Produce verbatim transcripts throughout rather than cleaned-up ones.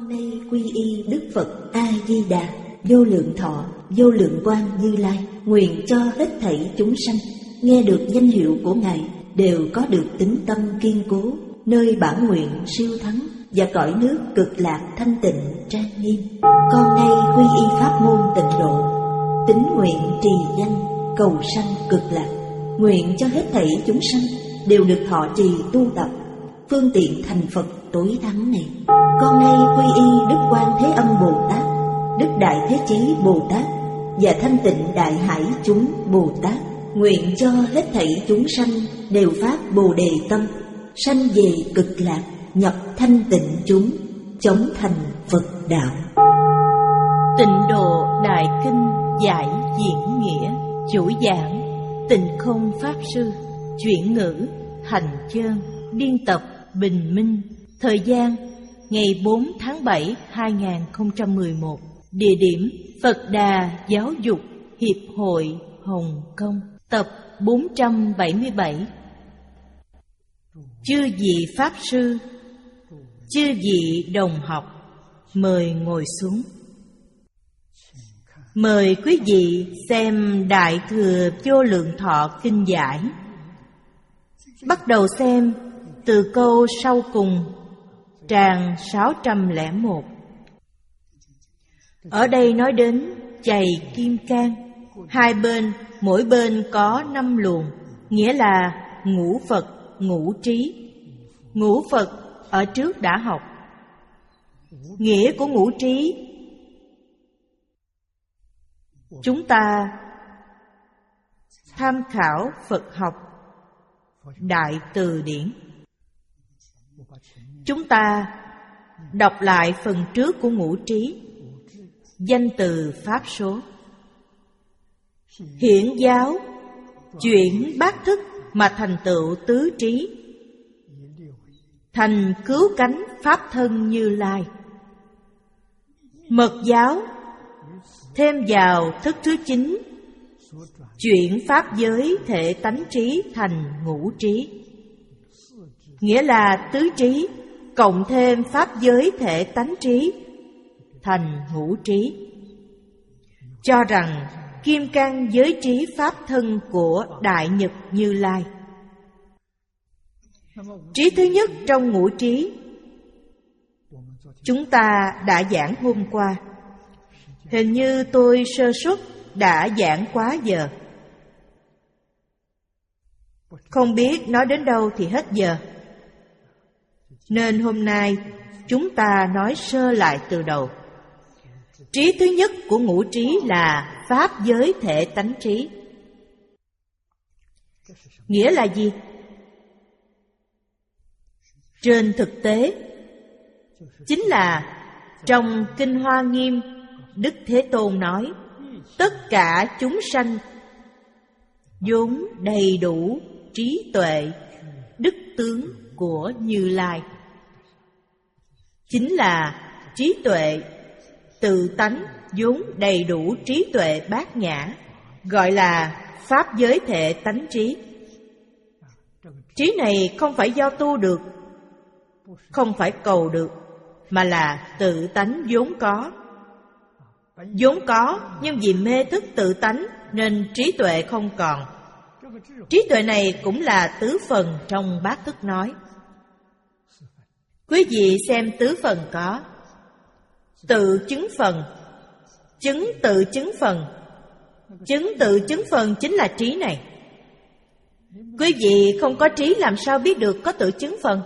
Con nay quy y Đức Phật A Di Đà, vô lượng thọ, vô lượng quang Như Lai, nguyện cho hết thảy chúng sanh nghe được danh hiệu của Ngài đều có được tín tâm kiên cố, nơi bản nguyện siêu thắng và cõi nước cực lạc thanh tịnh trang nghiêm. Con nay quy y pháp môn tịnh độ, tín nguyện trì danh cầu sanh cực lạc, nguyện cho hết thảy chúng sanh đều được thọ trì tu tập phương tiện thành Phật tối thắng này. Con nay quy y Đức Quan Thế Âm Bồ Tát, Đức Đại Thế Chí Bồ Tát và Thanh Tịnh Đại Hải chúng Bồ Tát, nguyện cho hết thảy chúng sanh đều phát Bồ Đề tâm, sanh về cực lạc, nhập thanh tịnh chúng, chống thành Phật đạo. Tịnh Độ Đại Kinh giải diễn nghĩa. Chủ giảng Tịnh Không Pháp Sư. Chuyển ngữ Hành Chơn. Biên tập Bình Minh. Thời gian ngày bốn tháng bảy hai nghìn không trăm mười một. Địa điểm Phật Đà Giáo dục Hiệp hội Hồng Kông. Tập bốn trăm bảy mươi bảy. Chư vị Pháp Sư, chư vị đồng học, mời ngồi xuống. Mời quý vị xem Đại Thừa Vô Lượng Thọ Kinh giải. Bắt đầu xem từ câu sau cùng, trang sáu trăm lẻ một. Ở đây nói đến chày kim cang, hai bên, mỗi bên có năm luồng, nghĩa là ngũ Phật, ngũ trí. Ngũ Phật ở trước đã học. Nghĩa của ngũ trí chúng ta tham khảo Phật học Đại Từ Điển. Chúng ta đọc lại phần trước của ngũ trí, danh từ pháp số. Hiển giáo chuyển bát thức mà thành tựu tứ trí, thành cứu cánh pháp thân Như Lai. Mật giáo thêm vào thức thứ chín, chuyển pháp giới thể tánh trí thành ngũ trí, nghĩa là tứ trí cộng thêm pháp giới thể tánh trí thành ngũ trí. Cho rằng kim cang giới trí pháp thân của Đại Nhật Như Lai. Trí thứ nhất trong ngũ trí chúng ta đã giảng hôm qua. Hình như tôi sơ suất đã giảng quá giờ, không biết nói đến đâu thì hết giờ, nên hôm nay chúng ta nói sơ lại từ đầu. Trí thứ nhất của ngũ trí là pháp giới thể tánh trí. Nghĩa là gì? Trên thực tế chính là trong Kinh Hoa Nghiêm, Đức Thế Tôn nói tất cả chúng sanh vốn đầy đủ trí tuệ, đức tướng của Như Lai. Chính là trí tuệ tự tánh vốn đầy đủ trí tuệ bát nhã, gọi là pháp giới thể tánh trí. Trí này không phải do tu được, không phải cầu được, mà là tự tánh vốn có. Vốn có, nhưng vì mê thức tự tánh nên trí tuệ không còn. Trí tuệ này cũng là tứ phần trong bát thức nói. Quý vị xem tứ phần có tự chứng phần, chứng tự chứng phần. Chứng tự chứng phần chính là trí này. Quý vị không có trí làm sao biết được có tự chứng phần?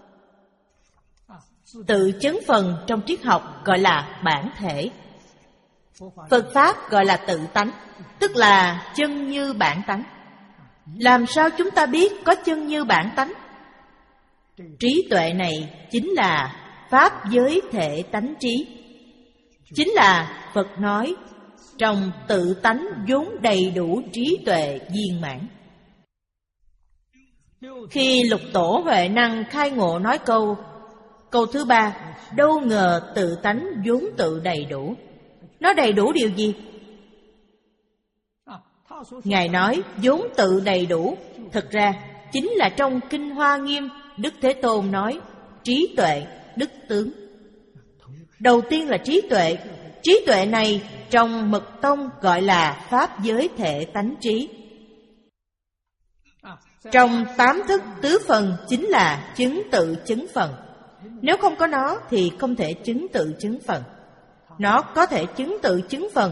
Tự chứng phần trong triết học gọi là bản thể. Phật Pháp gọi là tự tánh, tức là chân như bản tánh. Làm sao chúng ta biết có chân như bản tánh? Trí tuệ này chính là pháp giới thể tánh trí. Chính là Phật nói trong tự tánh vốn đầy đủ trí tuệ viên mãn. Khi Lục Tổ Huệ Năng khai ngộ nói câu Câu thứ ba, đâu ngờ tự tánh vốn tự đầy đủ. Nó đầy đủ điều gì? Ngài nói vốn tự đầy đủ, thực ra chính là trong Kinh Hoa Nghiêm, Đức Thế Tôn nói trí tuệ, đức tướng. Đầu tiên là trí tuệ. Trí tuệ này trong Mật Tông gọi là pháp giới thể tánh trí. Trong tám thức tứ phần chính là chứng tự chứng phần. Nếu không có nó thì không thể chứng tự chứng phần. Nó có thể chứng tự chứng phần.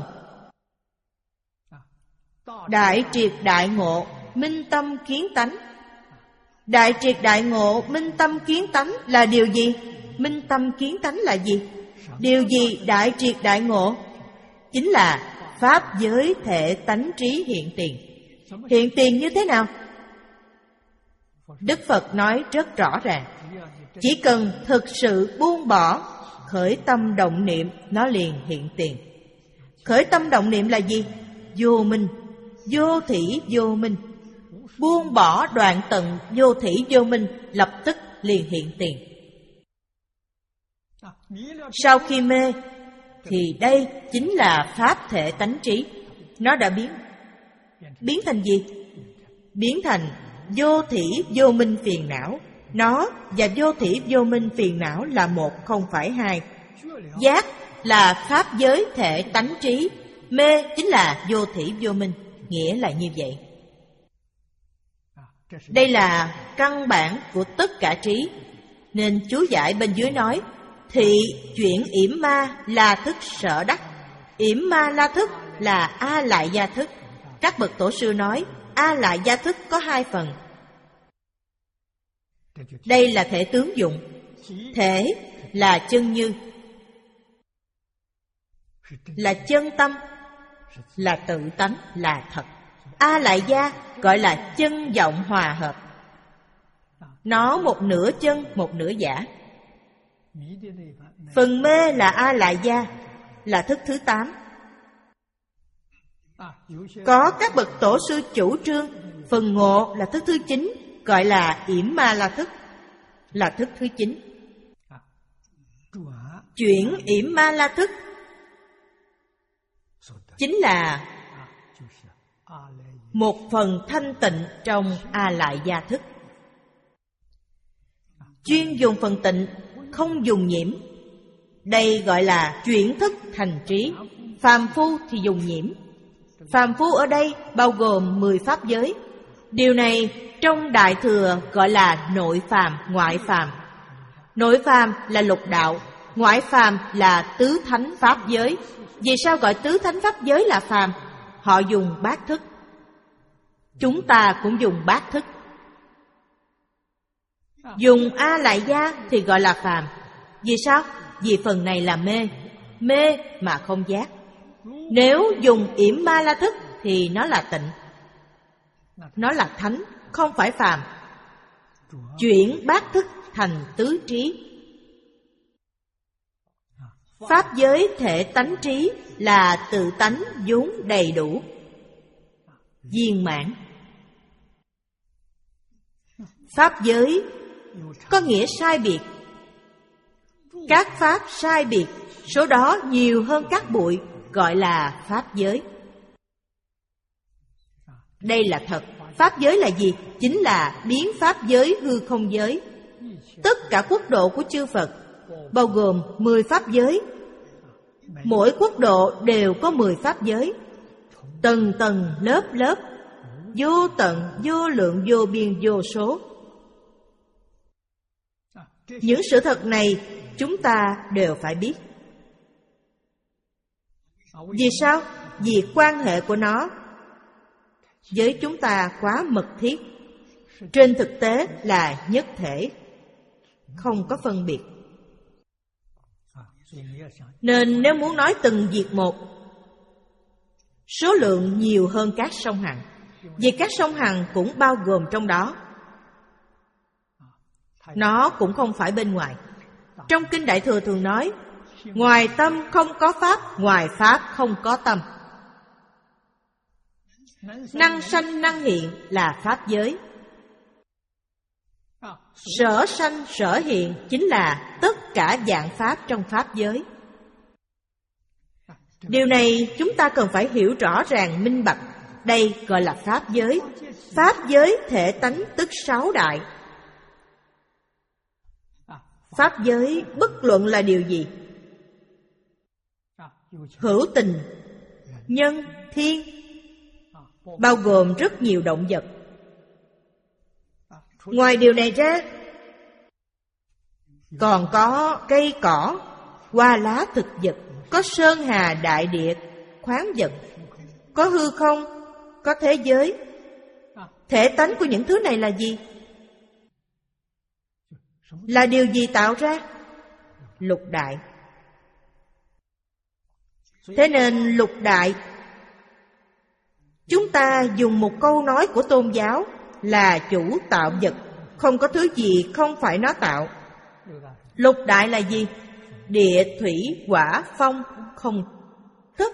Đại triệt đại ngộ, minh tâm kiến tánh. Đại triệt đại ngộ, minh tâm kiến tánh là điều gì? Minh tâm kiến tánh là gì? Điều gì đại triệt đại ngộ? Chính là pháp giới thể tánh trí hiện tiền. Hiện tiền như thế nào? Đức Phật nói rất rõ ràng. Chỉ cần thực sự buông bỏ, khởi tâm động niệm, nó liền hiện tiền. Khởi tâm động niệm là gì? Vô minh, vô thỉ vô minh. Buông bỏ đoạn tận vô thỉ vô minh, lập tức liền hiện tiền. Sau khi mê thì đây chính là pháp thể tánh trí. Nó đã biến Biến thành gì? Biến thành vô thỉ vô minh phiền não. Nó và vô thỉ vô minh phiền não là một, không phải hai. Giác là pháp giới thể tánh trí. Mê chính là vô thỉ vô minh. Nghĩa là như vậy. Đây là căn bản của tất cả trí. Nên chú giải bên dưới nói: thị chuyển yểm ma la thức sở đắc. Yểm ma la thức là A lại gia thức. Các bậc tổ sư nói A lại gia thức có hai phần. Đây là thể tướng dụng. Thể là chân như, là chân tâm, là tự tánh, là thật. A lại gia gọi là chân vọng hòa hợp. Nó một nửa chân, một nửa giả. Phần mê là A lại gia, là thức thứ tám. Có các bậc tổ sư chủ trương phần ngộ là thức thứ chín, gọi là yểm ma la thức, là thức thứ chín. Chuyển yểm ma la thức chính là một phần thanh tịnh trong A lại gia thức. Chuyên dùng phần tịnh, không dùng nhiễm. Đây gọi là chuyển thức thành trí. Phàm phu thì dùng nhiễm. Phàm phu ở đây bao gồm mười pháp giới. Điều này trong Đại Thừa gọi là nội phàm, ngoại phàm. Nội phàm là lục đạo, ngoại phàm là tứ thánh pháp giới. Vì sao gọi tứ thánh pháp giới là phàm? Họ dùng bát thức. Chúng ta cũng dùng bát thức. Dùng A lại gia thì gọi là phàm. Vì sao? Vì phần này là mê. Mê mà không giác. Nếu dùng yểm ma la thức thì nó là tịnh, nó là thánh, không phải phàm. Chuyển bát thức thành tứ trí. Pháp giới thể tánh trí là tự tánh vốn đầy đủ, viên mãn. Pháp giới có nghĩa sai biệt. Các pháp sai biệt, số đó nhiều hơn các bụi, gọi là pháp giới. Đây là thật. Pháp giới là gì? Chính là biến pháp giới hư không giới. Tất cả quốc độ của chư Phật bao gồm mười pháp giới. Mỗi quốc độ đều có mười pháp giới, tầng tầng lớp lớp, vô tận, vô lượng, vô biên, vô số. Những sự thật này chúng ta đều phải biết. Vì sao? Vì quan hệ của nó với chúng ta quá mật thiết. Trên thực tế là nhất thể, không có phân biệt. Nên nếu muốn nói từng việc một, số lượng nhiều hơn các sông Hằng. Vì các sông Hằng cũng bao gồm trong đó. Nó cũng không phải bên ngoài. Trong Kinh Đại Thừa thường nói: ngoài tâm không có pháp, ngoài pháp không có tâm. Năng sanh năng hiện là pháp giới. Sở sanh sở hiện chính là tất cả dạng pháp trong pháp giới. Điều này chúng ta cần phải hiểu rõ ràng minh bạch. Đây gọi là pháp giới. Pháp giới thể tánh tức sáu đại. Pháp giới bất luận là điều gì, hữu tình, nhân, thiên, bao gồm rất nhiều động vật. Ngoài điều này ra, còn có cây cỏ, hoa lá thực vật, có sơn hà đại địa, khoáng vật, có hư không, có thế giới. Thể tánh của những thứ này là gì? Là điều gì tạo ra? Lục đại. Thế nên lục đại, chúng ta dùng một câu nói của tôn giáo là chủ tạo vật, không có thứ gì không phải nó tạo. Lục đại là gì? Địa, thủy, hỏa, phong, không thức.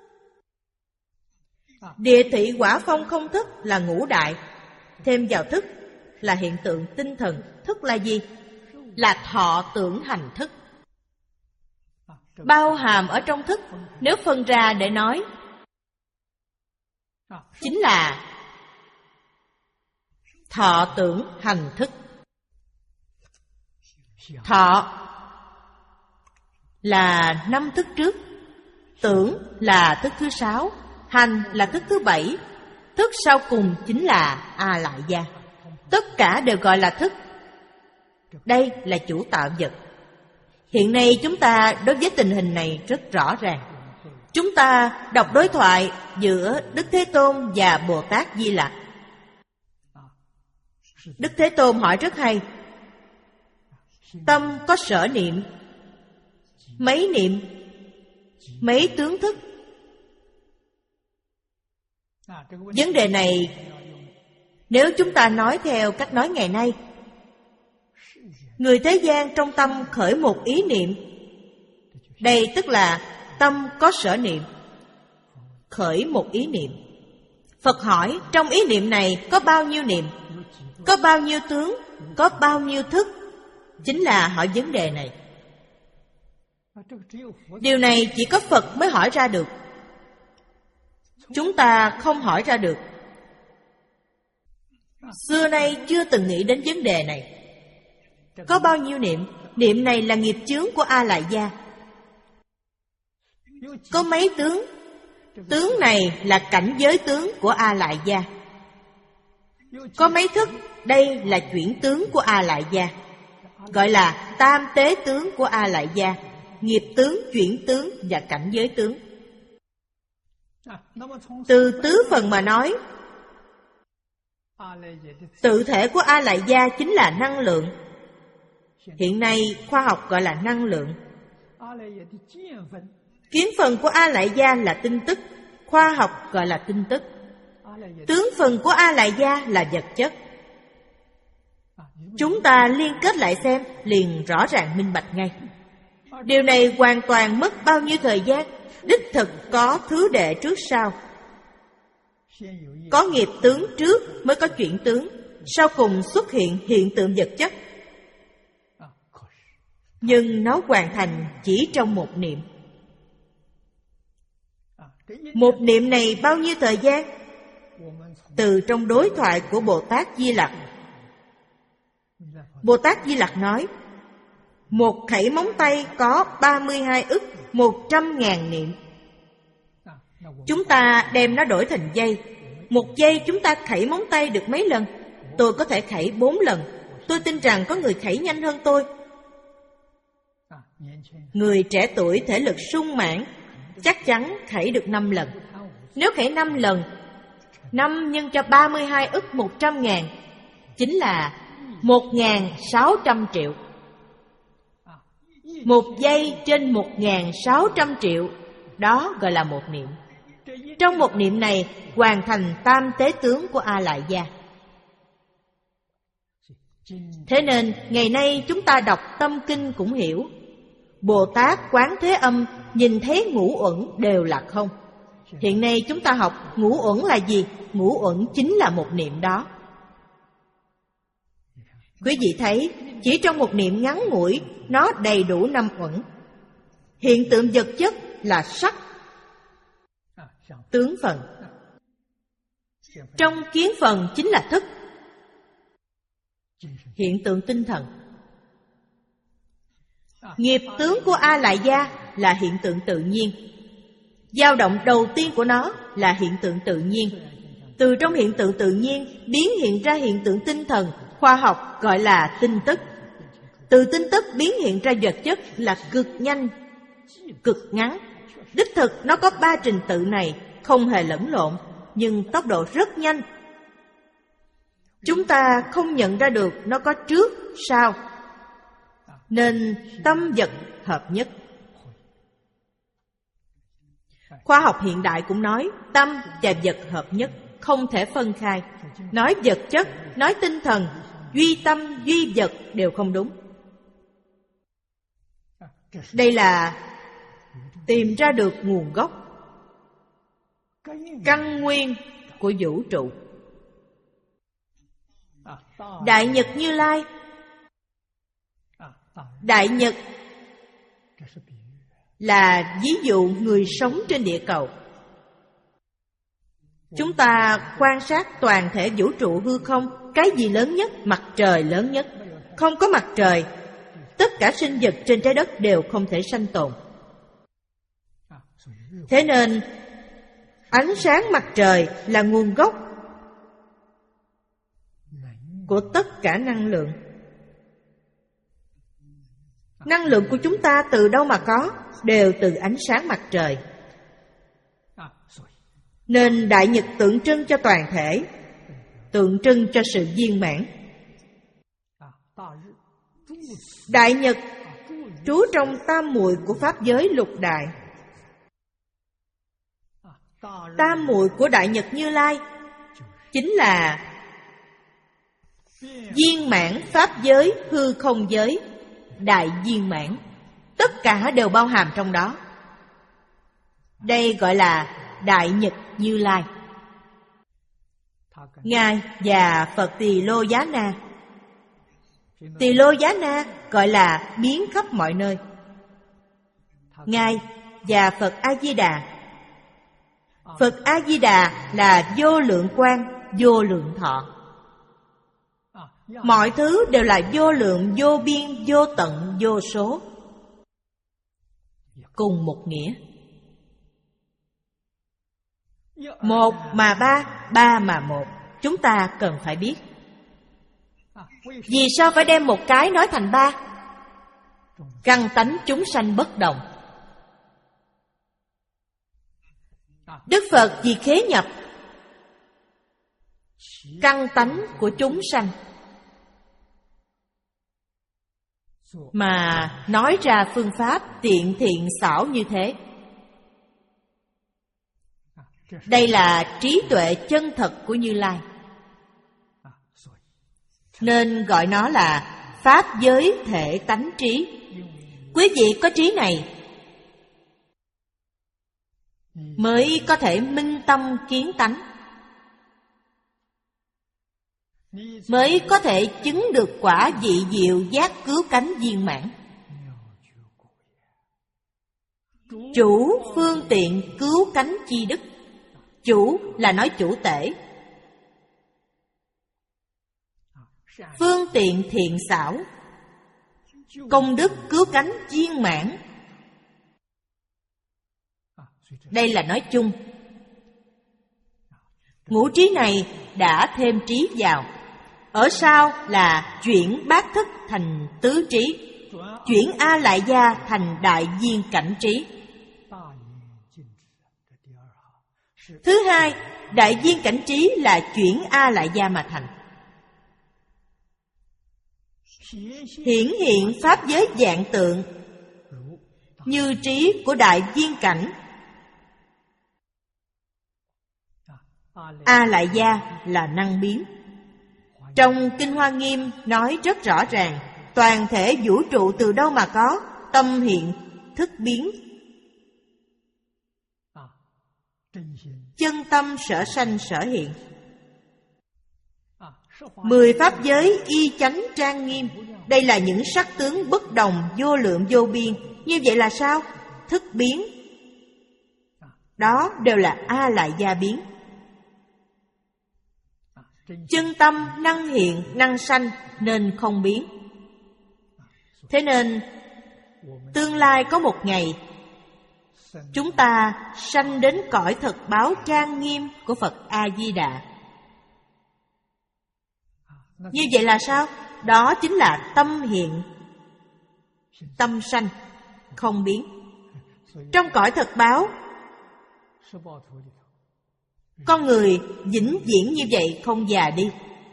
Địa, thủy, hỏa, phong, không thức là ngũ đại. Thêm vào thức là hiện tượng tinh thần. Thức là gì? Là thọ tưởng hành thức. Bao hàm ở trong thức, nếu phân ra để nói, chính là thọ tưởng hành thức. Thọ là năm thức trước, tưởng là thức thứ sáu, hành là thức thứ bảy, thức sau cùng chính là A Lại Gia. Tất cả đều gọi là thức. Đây là chủ tạo vật. Hiện nay chúng ta đối với tình hình này rất rõ ràng. Chúng ta đọc đối thoại giữa Đức Thế Tôn và Bồ Tát Di Lặc. Đức Thế Tôn hỏi rất hay: tâm có sở niệm, mấy niệm, mấy tướng thức? Vấn đề này nếu chúng ta nói theo cách nói ngày nay, người thế gian trong tâm khởi một ý niệm, đây tức là tâm có sở niệm, khởi một ý niệm. Phật hỏi trong ý niệm này có bao nhiêu niệm, có bao nhiêu tướng, có bao nhiêu thức? Chính là hỏi vấn đề này. Điều này chỉ có Phật mới hỏi ra được. Chúng ta không hỏi ra được. Xưa nay chưa từng nghĩ đến vấn đề này. Có bao nhiêu niệm? Niệm này là nghiệp chướng của A Lại Gia. Có mấy tướng? Tướng này là cảnh giới tướng của A Lại Gia. Có mấy thức? Đây là chuyển tướng của A Lại Gia, gọi là tam tế tướng của A Lại Gia: nghiệp tướng, chuyển tướng và cảnh giới tướng. Từ tứ phần mà nói, tự thể của A Lại Gia chính là năng lượng. Hiện nay khoa học gọi là năng lượng. Kiến phần của A Lại Gia là tinh tức, khoa học gọi là tinh tức. Tướng phần của A Lại Gia là vật chất. Chúng ta liên kết lại xem, liền rõ ràng minh bạch ngay. Điều này hoàn toàn mất bao nhiêu thời gian. Đích thực có thứ đệ trước sau. Có nghiệp tướng trước mới có chuyển tướng, sau cùng xuất hiện hiện tượng vật chất. Nhưng nó hoàn thành chỉ trong một niệm. Một niệm này bao nhiêu thời gian? Từ trong đối thoại của Bồ Tát Di Lặc, Bồ Tát Di Lặc nói: một khẩy móng tay có ba mươi hai ức một trăm ngàn niệm. Chúng ta đem nó đổi thành giây. Một giây chúng ta khẩy móng tay được mấy lần? Tôi có thể khẩy bốn lần. Tôi tin rằng có người khẩy nhanh hơn tôi. Người trẻ tuổi thể lực sung mãn chắc chắn khẩy được năm lần. Nếu khẩy năm lần, năm nhân cho ba mươi hai ức một trăm ngàn, chính là một ngàn sáu trăm triệu. Một giây trên một ngàn sáu trăm triệu, đó gọi là một niệm. Trong một niệm này hoàn thành tam tế tướng của A Lại Gia. Thế nên ngày nay chúng ta đọc tâm kinh cũng hiểu, Bồ Tát Quán Thế Âm nhìn thấy ngũ uẩn đều là không. Hiện nay chúng ta học ngũ uẩn là gì? Ngũ uẩn chính là một niệm đó. Quý vị thấy, chỉ trong một niệm ngắn ngủi, nó đầy đủ năm uẩn. Hiện tượng vật chất là sắc, tướng phần. Trong kiến phần chính là thức, hiện tượng tinh thần. Nghiệp tướng của A Lại Gia là hiện tượng tự nhiên. Dao động đầu tiên của nó là hiện tượng tự nhiên. Từ trong hiện tượng tự nhiên biến hiện ra hiện tượng tinh thần, khoa học gọi là tin tức. Từ tin tức biến hiện ra vật chất là cực nhanh, cực ngắn. Đích thực nó có ba trình tự này, không hề lẫn lộn, nhưng tốc độ rất nhanh. Chúng ta không nhận ra được nó có trước, sau. Nên tâm vật hợp nhất. Khoa học hiện đại cũng nói tâm và vật hợp nhất, không thể phân khai. Nói vật chất, nói tinh thần, duy tâm, duy vật đều không đúng. Đây là tìm ra được nguồn gốc, căn nguyên của vũ trụ. Đại Nhật Như Lai. Đại Nhật là ví dụ người sống trên địa cầu. Chúng ta quan sát toàn thể vũ trụ hư không, cái gì lớn nhất? Mặt trời lớn nhất. Không có mặt trời, tất cả sinh vật trên trái đất đều không thể sanh tồn. Thế nên ánh sáng mặt trời là nguồn gốc của tất cả năng lượng. Năng lượng của chúng ta từ đâu mà có? Đều từ ánh sáng mặt trời. Nên Đại Nhật tượng trưng cho toàn thể, tượng trưng cho sự viên mãn. Đại Nhật trú trong tam muội của pháp giới lục đại. Tam muội của Đại Nhật Như Lai chính là viên mãn pháp giới, hư không giới, đại viên mãn. Tất cả đều bao hàm trong đó. Đây gọi là Đại Nhật Như Lai. Ngài và Phật Tỳ Lô Giá Na. Tỳ Lô Giá Na gọi là biến khắp mọi nơi. Ngài và Phật A-di-đà. Phật A-di-đà là vô lượng quang, vô lượng thọ. Mọi thứ đều là vô lượng, vô biên, vô tận, vô số. Cùng một nghĩa. Một mà ba, ba mà một. Chúng ta cần phải biết. Vì sao phải đem một cái nói thành ba? Căn tánh chúng sanh bất đồng. Đức Phật vì khế nhập căn tánh của chúng sanh mà nói ra phương pháp tiện thiện xảo như thế. Đây là trí tuệ chân thật của Như Lai, nên gọi nó là pháp giới thể tánh trí. Quý vị có trí này mới có thể minh tâm kiến tánh, mới có thể chứng được quả vị diệu giác cứu cánh viên mãn. Chủ phương tiện cứu cánh chi đức. Chủ là nói chủ tể. Phương tiện thiện xảo, công đức cứu cánh viên mãn. Đây là nói chung. Ngũ trí này đã thêm trí vào. Ở sau là chuyển bát thức thành tứ trí, chuyển A Lại Gia thành đại viên cảnh trí. Thứ hai, đại viên cảnh trí là chuyển A Lại Gia mà thành. Hiển hiện pháp giới vạn tượng như trí của đại viên cảnh. A Lại Gia là năng biến. Trong Kinh Hoa Nghiêm nói rất rõ ràng, toàn thể vũ trụ từ đâu mà có? Tâm hiện, thức biến. Chân tâm sở sanh sở hiện. Mười pháp giới y chánh trang nghiêm. Đây là những sắc tướng bất đồng, vô lượng vô biên. Như vậy là sao? Thức biến. Đó đều là A Lại Gia biến. Chân tâm năng hiện, năng sanh nên không biến. Thế nên tương lai có một ngày chúng ta sanh đến cõi thật báo trang nghiêm của Phật A-di-đà. Như vậy là sao? Đó chính là tâm hiện, tâm sanh, không biến. Trong cõi thật báo, con người vĩnh viễn như vậy, không già đi,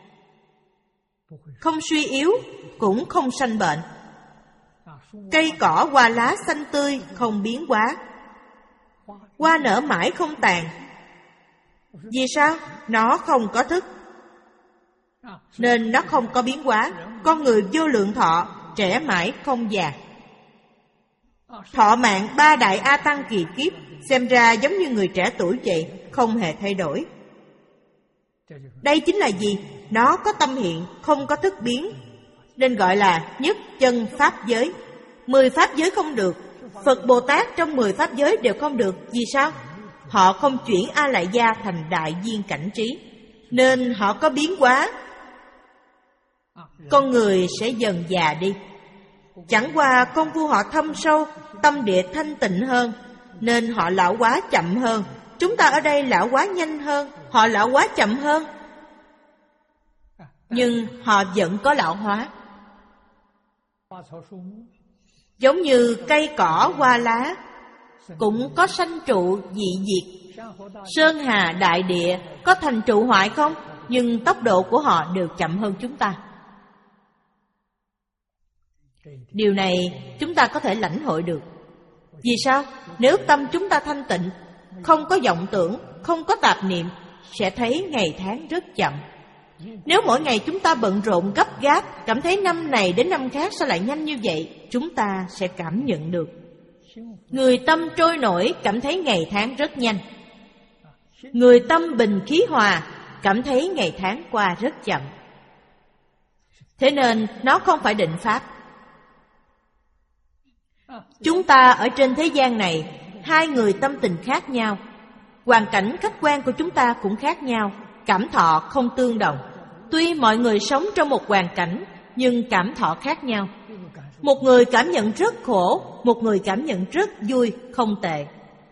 không suy yếu, cũng không sanh bệnh. Cây cỏ hoa lá xanh tươi, không biến hóa. Hoa nở mãi không tàn. Vì sao? Nó không có thức, nên nó không có biến hóa. Con người vô lượng thọ, trẻ mãi không già. Thọ mạng ba đại A Tăng kỳ kiếp, xem ra giống như người trẻ tuổi vậy, không hề thay đổi. Đây chính là gì? Nó có tâm hiện, không có thức biến, nên gọi là nhất chân pháp giới. Mười pháp giới không được. Phật Bồ Tát trong mười pháp giới đều không được. Vì sao? Họ không chuyển A Lại Gia thành đại viên cảnh trí, nên họ có biến hóa. Con người sẽ dần già đi. Chẳng qua công phu họ thâm sâu, tâm địa thanh tịnh hơn, nên họ lão hóa chậm hơn. Chúng ta ở đây lão hóa nhanh hơn, họ lão hóa chậm hơn, nhưng họ vẫn có lão hóa. Giống như cây cỏ hoa lá, cũng có sanh trụ dị diệt. Sơn hà đại địa có thành trụ hoại không? Nhưng tốc độ của họ đều chậm hơn chúng ta. Điều này chúng ta có thể lãnh hội được. Vì sao? Nếu tâm chúng ta thanh tịnh, không có vọng tưởng, không có tạp niệm, sẽ thấy ngày tháng rất chậm. Nếu mỗi ngày chúng ta bận rộn gấp gáp, cảm thấy năm này đến năm khác sao lại nhanh như vậy, chúng ta sẽ cảm nhận được. Người tâm trôi nổi cảm thấy ngày tháng rất nhanh. Người tâm bình khí hòa cảm thấy ngày tháng qua rất chậm. Thế nên nó không phải định pháp. Chúng ta ở trên thế gian này, hai người tâm tình khác nhau, hoàn cảnh khách quan của chúng ta cũng khác nhau, cảm thọ không tương đồng. Tuy mọi người sống trong một hoàn cảnh, nhưng cảm thọ khác nhau. Một người cảm nhận rất khổ, một người cảm nhận rất vui, không tệ.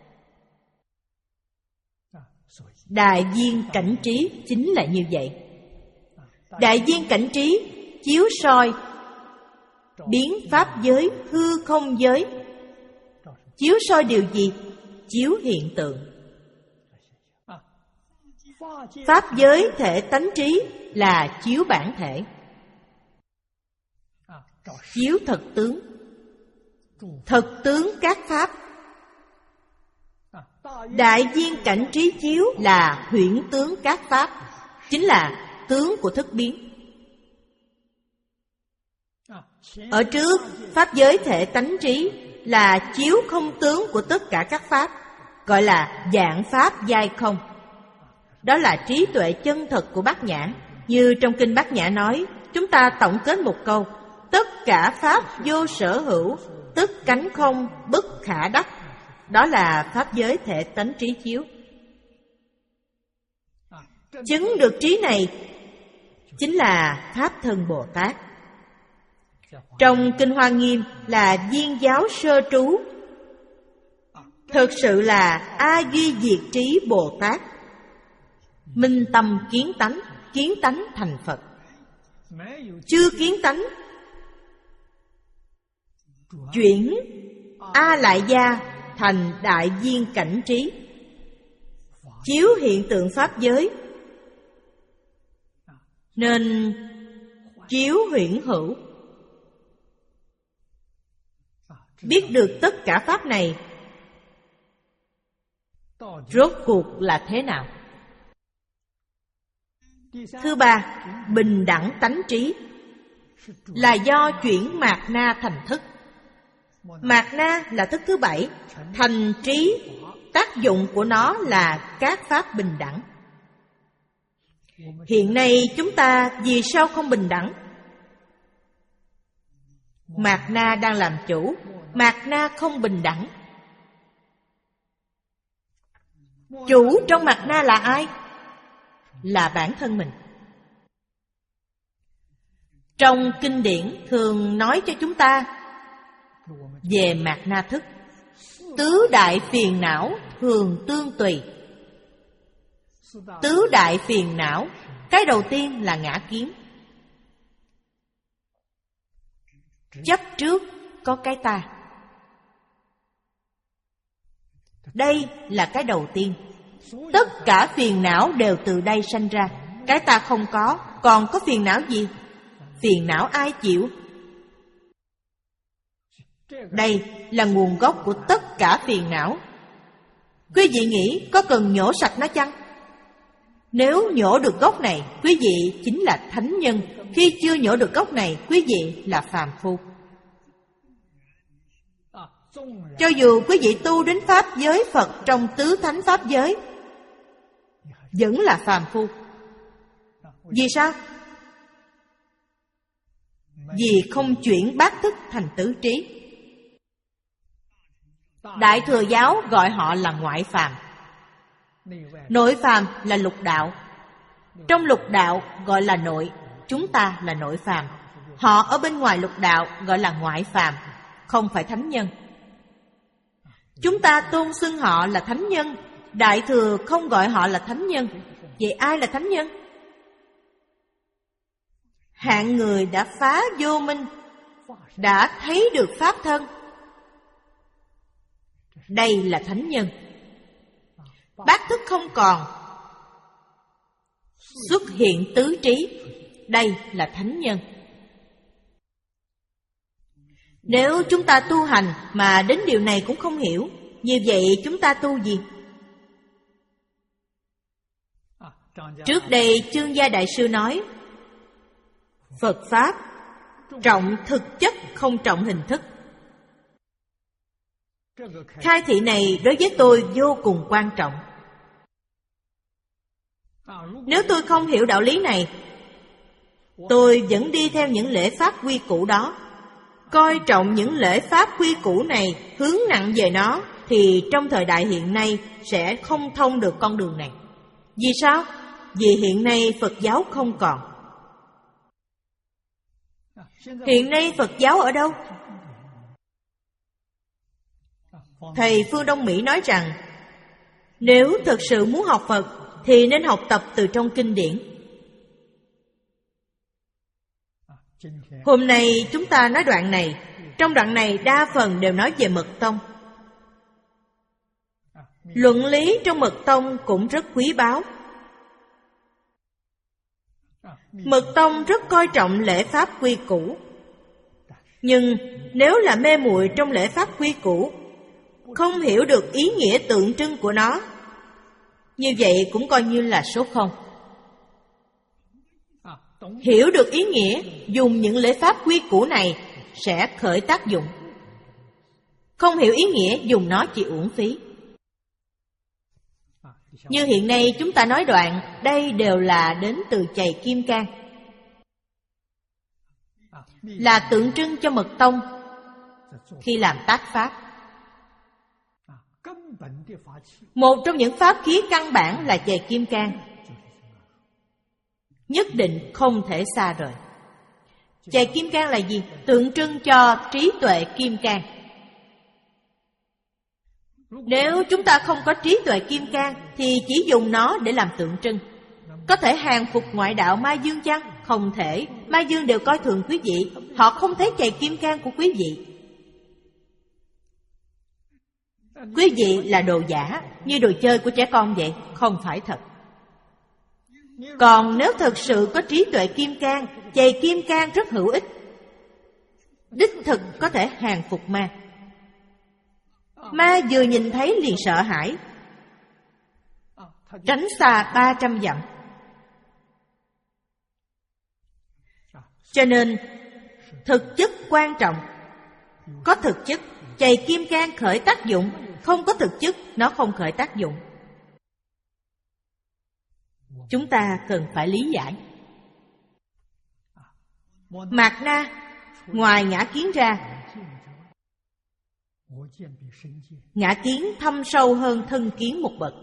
Đại viên cảnh trí chính là như vậy. Đại viên cảnh trí chiếu soi biến pháp giới, hư không giới. Chiếu soi điều gì? Chiếu hiện tượng. Pháp giới thể tánh trí là chiếu bản thể, chiếu thực tướng. Thực tướng các pháp. Đại viên cảnh trí chiếu là huyễn tướng các pháp, chính là tướng của thức biến. Ở trước, pháp giới thể tánh trí là chiếu không tướng của tất cả các pháp, gọi là vạn pháp giai không. Đó là trí tuệ chân thật của Bát Nhã. Như trong kinh Bát Nhã nói, chúng ta tổng kết một câu: tất cả pháp vô sở hữu, tức cánh không, bất khả đắc. Đó là pháp giới thể tánh trí chiếu. Chứng được trí này chính là Pháp Thân Bồ Tát. Trong Kinh Hoa Nghiêm là viên giáo sơ trú, thực sự là A Duy Diệt Trí Bồ Tát. Minh tâm kiến tánh, kiến tánh thành Phật. Chưa kiến tánh, chuyển A Lại Gia thành đại viên cảnh trí, chiếu hiện tượng pháp giới, nên chiếu huyễn hữu. Biết được tất cả pháp này rốt cuộc là thế nào? Thứ ba, bình đẳng tánh trí, là do chuyển mạt na thành thức. Mạt na là thức thứ bảy, thành trí, tác dụng của nó là các pháp bình đẳng. Hiện nay chúng ta vì sao không bình đẳng? Mạt na đang làm chủ, mạt na không bình đẳng. Chủ trong mạt na là ai? Là bản thân mình. Trong kinh điển thường nói cho chúng ta về mạt na thức. Tứ đại phiền não thường tương tùy. Tứ đại phiền não, cái đầu tiên là ngã kiến. Chấp trước có cái ta. Đây là cái đầu tiên. Tất cả phiền não đều từ đây sanh ra. Cái ta không có, còn có phiền não gì? Phiền não ai chịu? Đây là nguồn gốc của tất cả phiền não. Quý vị nghĩ có cần nhổ sạch nó chăng? Nếu nhổ được gốc này, quý vị chính là thánh nhân. Khi chưa nhổ được gốc này, quý vị là phàm phu. Cho dù quý vị tu đến pháp giới Phật trong tứ thánh pháp giới, vẫn là phàm phu. Vì sao? Vì không chuyển bát thức thành tứ trí. Đại Thừa giáo gọi họ là ngoại phàm. Nội phàm là lục đạo. Trong lục đạo gọi là nội, chúng ta là nội phàm. Họ ở bên ngoài lục đạo gọi là ngoại phàm, không phải thánh nhân. Chúng ta tôn xưng họ là thánh nhân. Đại Thừa không gọi họ là thánh nhân. Vậy ai là thánh nhân? Hạng người đã phá vô minh, đã thấy được pháp thân. Đây là thánh nhân. Bát thức không còn, xuất hiện tứ trí. Đây là thánh nhân. Nếu chúng ta tu hành mà đến điều này cũng không hiểu, như vậy chúng ta tu gì? Trước đây Chương Gia Đại Sư nói, Phật Pháp trọng thực chất không trọng hình thức. Khai thị này đối với tôi vô cùng quan trọng. Nếu tôi không hiểu đạo lý này, tôi vẫn đi theo những lễ pháp quy củ đó, coi trọng những lễ pháp quy củ này, hướng nặng về nó, thì trong thời đại hiện nay sẽ không thông được con đường này. Vì sao? Vì hiện nay Phật giáo không còn. Hiện nay Phật giáo ở đâu? Thầy Phương Đông Mỹ nói rằng, nếu thực sự muốn học Phật thì nên học tập từ trong kinh điển. Hôm nay chúng ta nói đoạn này. Trong đoạn này đa phần đều nói về Mật Tông. Luận lý trong Mật Tông cũng rất quý báu. Mật Tông rất coi trọng lễ pháp quy củ. Nhưng nếu là mê muội trong lễ pháp quy củ, không hiểu được ý nghĩa tượng trưng của nó, như vậy cũng coi như là số không. Hiểu được ý nghĩa, dùng những lễ pháp quy củ này sẽ khởi tác dụng. Không hiểu ý nghĩa, dùng nó chỉ uổng phí. Như hiện nay chúng ta nói đoạn, đây đều là đến từ chày kim cang, là tượng trưng cho Mật Tông khi làm tác pháp. Một trong những pháp khí căn bản là chày kim cang, nhất định không thể xa rời. Chày kim cang là gì? Tượng trưng cho trí tuệ kim cang. Nếu chúng ta không có trí tuệ kim cang thì chỉ dùng nó để làm tượng trưng. Có thể hàng phục ngoại đạo Ma Dương chăng? Không thể. Ma Dương đều coi thường quý vị. Họ không thấy chày kim cang của quý vị. Quý vị là đồ giả, như đồ chơi của trẻ con vậy, không phải thật. Còn nếu thật sự có trí tuệ kim cang, chày kim cang rất hữu ích, đích thực có thể hàng phục ma. Ma vừa nhìn thấy liền sợ hãi, tránh xa ba trăm dặm. Cho nên thực chất quan trọng. Có thực chất, chày kim cang khởi tác dụng. Không có thực chất, nó không khởi tác dụng. Chúng ta cần phải lý giải. Mạt Na, ngoài ngã kiến ra, ngã kiến thâm sâu hơn thân kiến một bậc.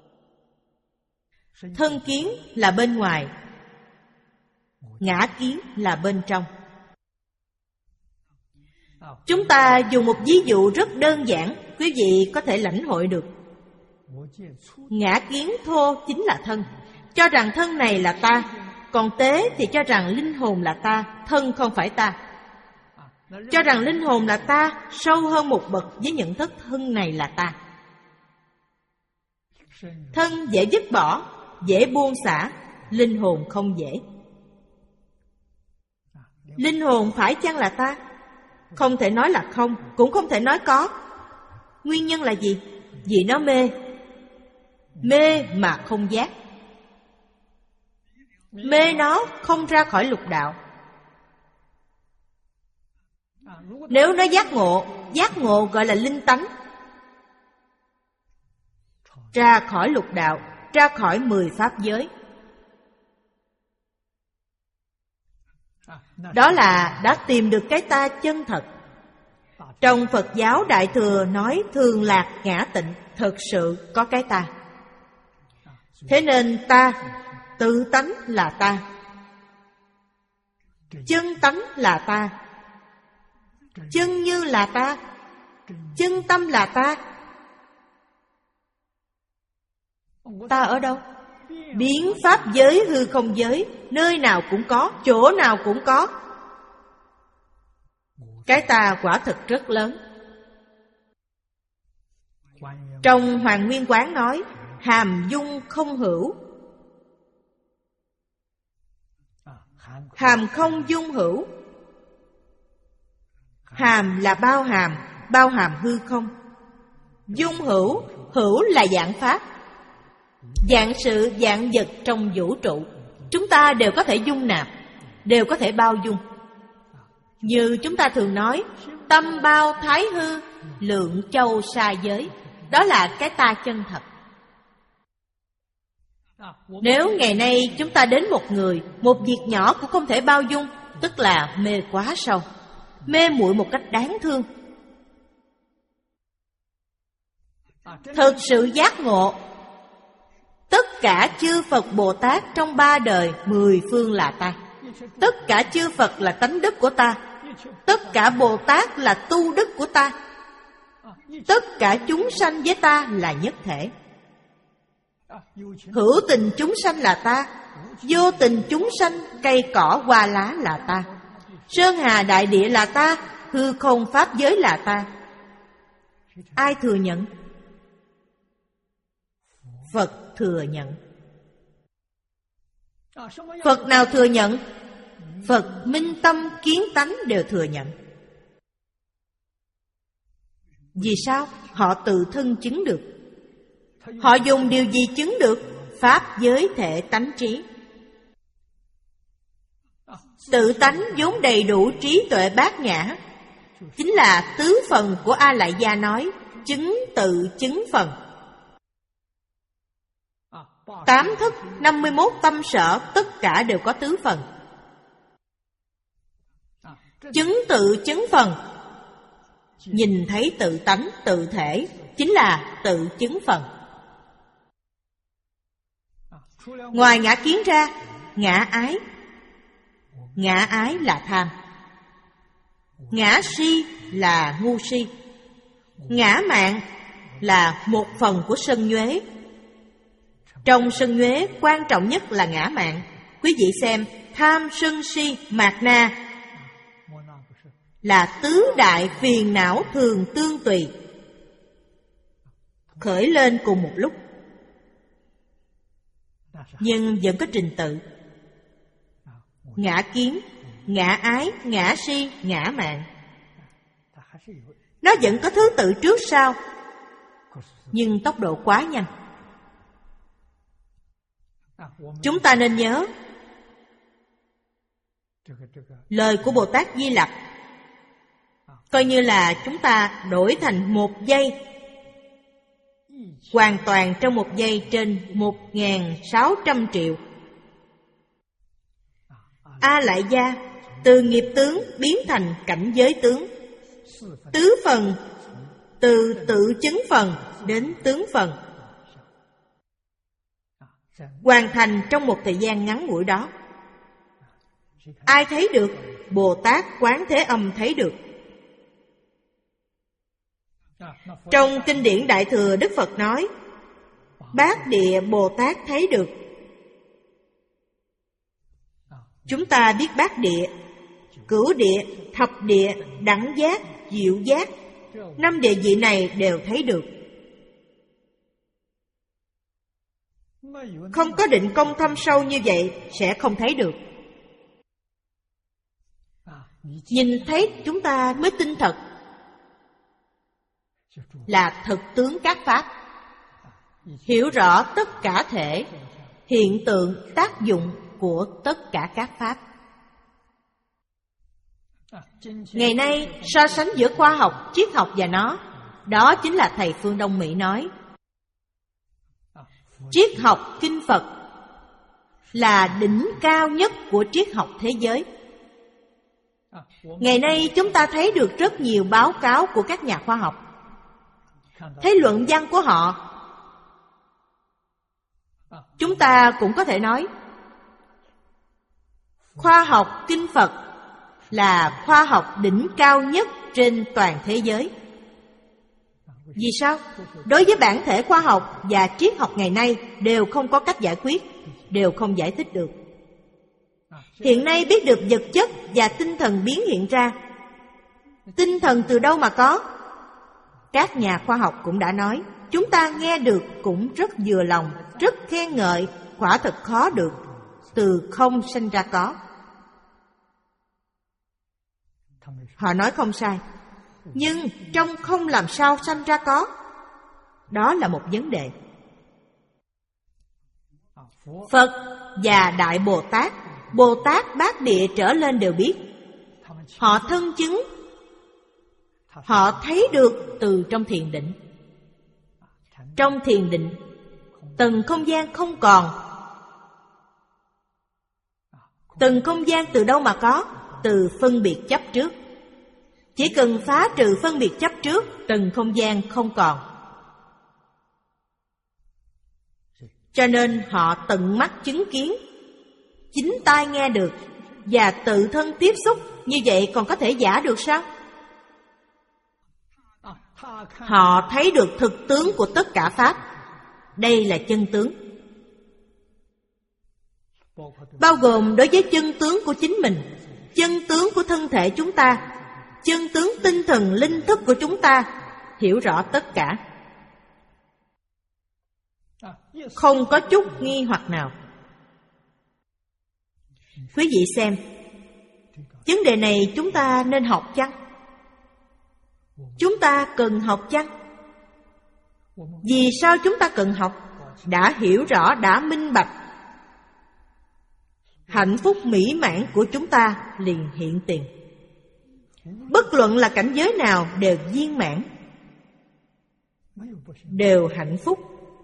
Thân kiến là bên ngoài, ngã kiến là bên trong. Chúng ta dùng một ví dụ rất đơn giản, quý vị có thể lãnh hội được. Ngã kiến thô chính là thân, cho rằng thân này là ta. Còn tế thì cho rằng linh hồn là ta, thân không phải ta. Cho rằng linh hồn là ta sâu hơn một bậc với nhận thức thân này là ta. Thân dễ dứt bỏ, dễ buông xả, linh hồn không dễ. Linh hồn phải chăng là ta? Không thể nói là không, cũng không thể nói có. Nguyên nhân là gì? Vì nó mê. Mê mà không giác. Mê nó không ra khỏi lục đạo. Nếu nó giác ngộ, giác ngộ gọi là linh tánh. Ra khỏi lục đạo, ra khỏi mười pháp giới. Đó là đã tìm được cái ta chân thật. Trong Phật giáo Đại Thừa nói thường lạc ngã tịnh, thực sự có cái ta. Thế nên ta, tự tánh là ta, chân tánh là ta, chân như là ta, chân tâm là ta. Ta ở đâu? Biến pháp giới hư không giới, nơi nào cũng có, chỗ nào cũng có. Cái ta quả thực rất lớn. Trong Hoàng Nguyên Quán nói, hàm dung không hữu. Hàm không dung hữu. Hàm là bao hàm, bao hàm hư không. Dung hữu, hữu là dạng pháp, dạng sự, dạng vật trong vũ trụ. Chúng ta đều có thể dung nạp, đều có thể bao dung. Như chúng ta thường nói, tâm bao thái hư, lượng châu sa giới. Đó là cái ta chân thật. Nếu ngày nay chúng ta đến một người, một việc nhỏ cũng không thể bao dung, tức là mê quá sâu, mê muội một cách đáng thương. Thực sự giác ngộ, tất cả chư Phật Bồ Tát trong ba đời mười phương là ta. Tất cả chư Phật là tánh đức của ta. Tất cả Bồ Tát là tu đức của ta. Tất cả chúng sanh với ta là nhất thể. Hữu tình chúng sanh là ta, vô tình chúng sanh, cây cỏ hoa lá là ta. Sơn hà đại địa là ta, hư không pháp giới là ta. Ai thừa nhận? Phật thừa nhận. Phật nào thừa nhận? Phật minh tâm kiến tánh đều thừa nhận. Vì sao? Họ tự thân chứng được. Họ dùng điều gì chứng được? Pháp giới thể tánh trí. Tự tánh vốn đầy đủ trí tuệ bát nhã, chính là tứ phần của A Lại Gia nói, chứng tự chứng phần. Tám thức, năm mươi mốt tâm sở, tất cả đều có tứ phần. Chứng tự chứng phần, nhìn thấy tự tánh, tự thể, chính là tự chứng phần. Ngoài ngã kiến ra, ngã ái. Ngã ái là tham. Ngã si là ngu si. Ngã mạn là một phần của sân nhuế. Trong sân nhuế quan trọng nhất là ngã mạn. Quý vị xem, tham sân si mạt na là tứ đại phiền não thường tương tùy, khởi lên cùng một lúc, nhưng vẫn có trình tự. Ngã kiến, ngã ái, ngã si, ngã mạn, nó vẫn có thứ tự trước sau, nhưng tốc độ quá nhanh. Chúng ta nên nhớ lời của Bồ Tát Di Lặc, coi như là chúng ta đổi thành một giây, hoàn toàn trong một giây trên một nghìn sáu trăm triệu. A Lại Gia từ nghiệp tướng biến thành cảnh giới tướng. Tứ phần, từ tự chứng phần đến tướng phần, hoàn thành trong một thời gian ngắn ngủi đó. Ai thấy được? Bồ Tát Quán Thế Âm thấy được. Trong kinh điển Đại Thừa, Đức Phật nói Bát Địa Bồ Tát thấy được. Chúng ta biết Bát Địa, Cửu Địa, Thập Địa, Đẳng Giác, Diệu Giác, năm địa vị này đều thấy được. Không có định công thâm sâu như vậy sẽ không thấy được. Nhìn thấy chúng ta mới tin thật, là thực tướng các pháp, hiểu rõ tất cả thể, hiện tượng, tác dụng của tất cả các pháp. Ngày nay so sánh giữa khoa học, triết học và nó, đó chính là thầy Phương Đông Mỹ nói. Triết học kinh Phật là đỉnh cao nhất của triết học thế giới. Ngày nay chúng ta thấy được rất nhiều báo cáo của các nhà khoa học, thấy luận văn của họ. Chúng ta cũng có thể nói khoa học kinh Phật là khoa học đỉnh cao nhất trên toàn thế giới. Vì sao? Đối với bản thể khoa học và triết học ngày nay đều không có cách giải quyết, đều không giải thích được. Hiện nay biết được vật chất và tinh thần biến hiện ra. Tinh thần từ đâu mà có? Các nhà khoa học cũng đã nói, chúng ta nghe được cũng rất vừa lòng, rất khen ngợi, quả thật khó được, từ không sinh ra có. Họ nói không sai, nhưng trong không làm sao sanh ra có. Đó là một vấn đề. Phật và Đại Bồ Tát, Bồ Tát Bát Địa trở lên đều biết. Họ thân chứng, họ thấy được từ trong thiền định. Trong thiền định, tầng không gian không còn. Tầng không gian từ đâu mà có? Từ phân biệt chấp trước. Chỉ cần phá trừ phân biệt chấp trước, tầng không gian không còn. Cho nên họ tận mắt chứng kiến, chính tai nghe được và tự thân tiếp xúc. Như vậy còn có thể giả được sao? Họ thấy được thực tướng của tất cả pháp. Đây là chân tướng, bao gồm đối với chân tướng của chính mình, chân tướng của thân thể chúng ta, chân tướng tinh thần linh thức của chúng ta, hiểu rõ tất cả, không có chút nghi hoặc nào. Quý vị xem, vấn đề này chúng ta nên học chăng? Chúng ta cần học chăng? Vì sao chúng ta cần học? Đã hiểu rõ, đã minh bạch, hạnh phúc mỹ mãn của chúng ta liền hiện tiền. Bất luận là cảnh giới nào đều viên mãn, đều hạnh phúc.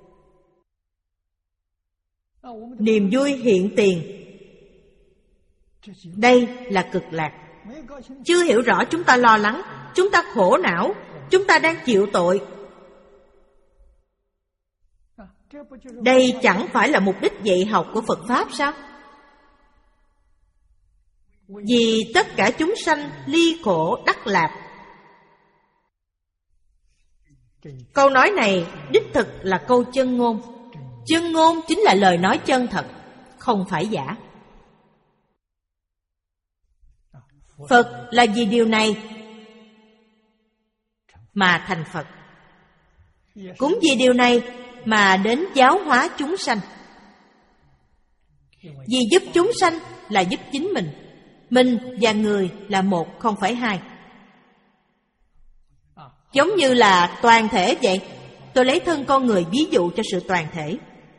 Niềm vui hiện tiền, đây là cực lạc. Chưa hiểu rõ chúng ta lo lắng, chúng ta khổ não, chúng ta đang chịu tội. Đây chẳng phải là mục đích dạy học của Phật Pháp sao? Vì tất cả chúng sanh ly khổ đắc lạc. Câu nói này đích thực là câu chân ngôn. Chân ngôn chính là lời nói chân thật, không phải giả. Phật là vì điều này mà thành Phật, cũng vì điều này mà đến giáo hóa chúng sanh. Vì giúp chúng sanh là giúp chính mình. Mình và người là một, không phải hai. Giống như là toàn thể vậy. Tôi lấy thân con người ví dụ cho sự toàn thể.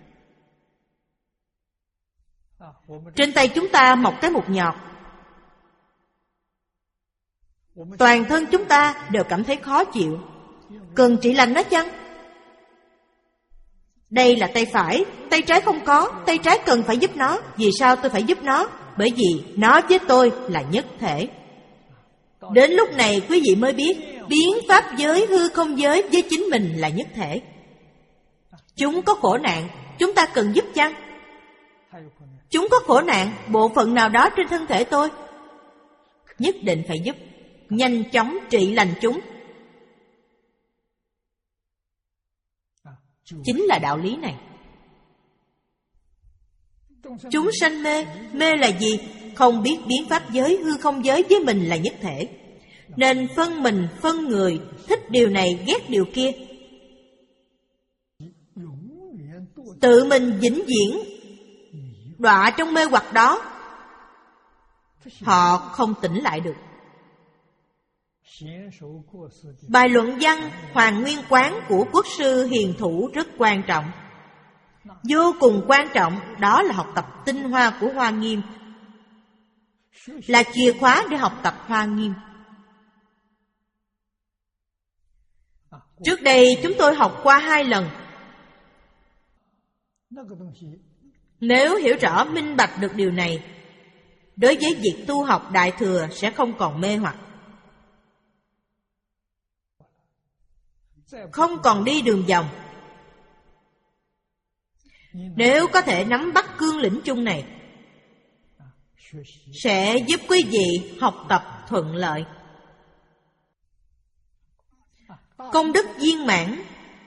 Trên tay chúng ta mọc cái mụn nhọt, toàn thân chúng ta đều cảm thấy khó chịu, cần trị lành nó chăng? Đây là tay phải, tay trái không có, tay trái cần phải giúp nó. Vì sao tôi phải giúp nó? Bởi vì nó với tôi là nhất thể. Đến lúc này quý vị mới biết biến pháp giới, hư không giới với chính mình là nhất thể. Chúng có khổ nạn, chúng ta cần giúp chăng? Chúng có khổ nạn, bộ phận nào đó trên thân thể tôi, nhất định phải giúp, nhanh chóng trị lành chúng. chính là đạo lý này. Chúng sanh mê, mê là gì? Không biết biến pháp giới, hư không giới với mình là nhất thể, nên phân mình, phân người, thích điều này, ghét điều kia. Tự mình vĩnh viễn đọa trong mê hoặc đó, họ không tỉnh lại được. Bài luận văn Hoàng Nguyên Quán của quốc sư Hiền Thủ rất quan trọng, vô cùng quan trọng. Đó là học tập tinh hoa của Hoa Nghiêm, là chìa khóa để học tập Hoa Nghiêm. Trước đây chúng tôi học qua hai lần. Nếu hiểu rõ minh bạch được điều này, đối với việc tu học Đại Thừa sẽ không còn mê hoặc, không còn đi đường vòng. Nếu có thể nắm bắt cương lĩnh chung này, sẽ giúp quý vị học tập thuận lợi. Công đức viên mãn,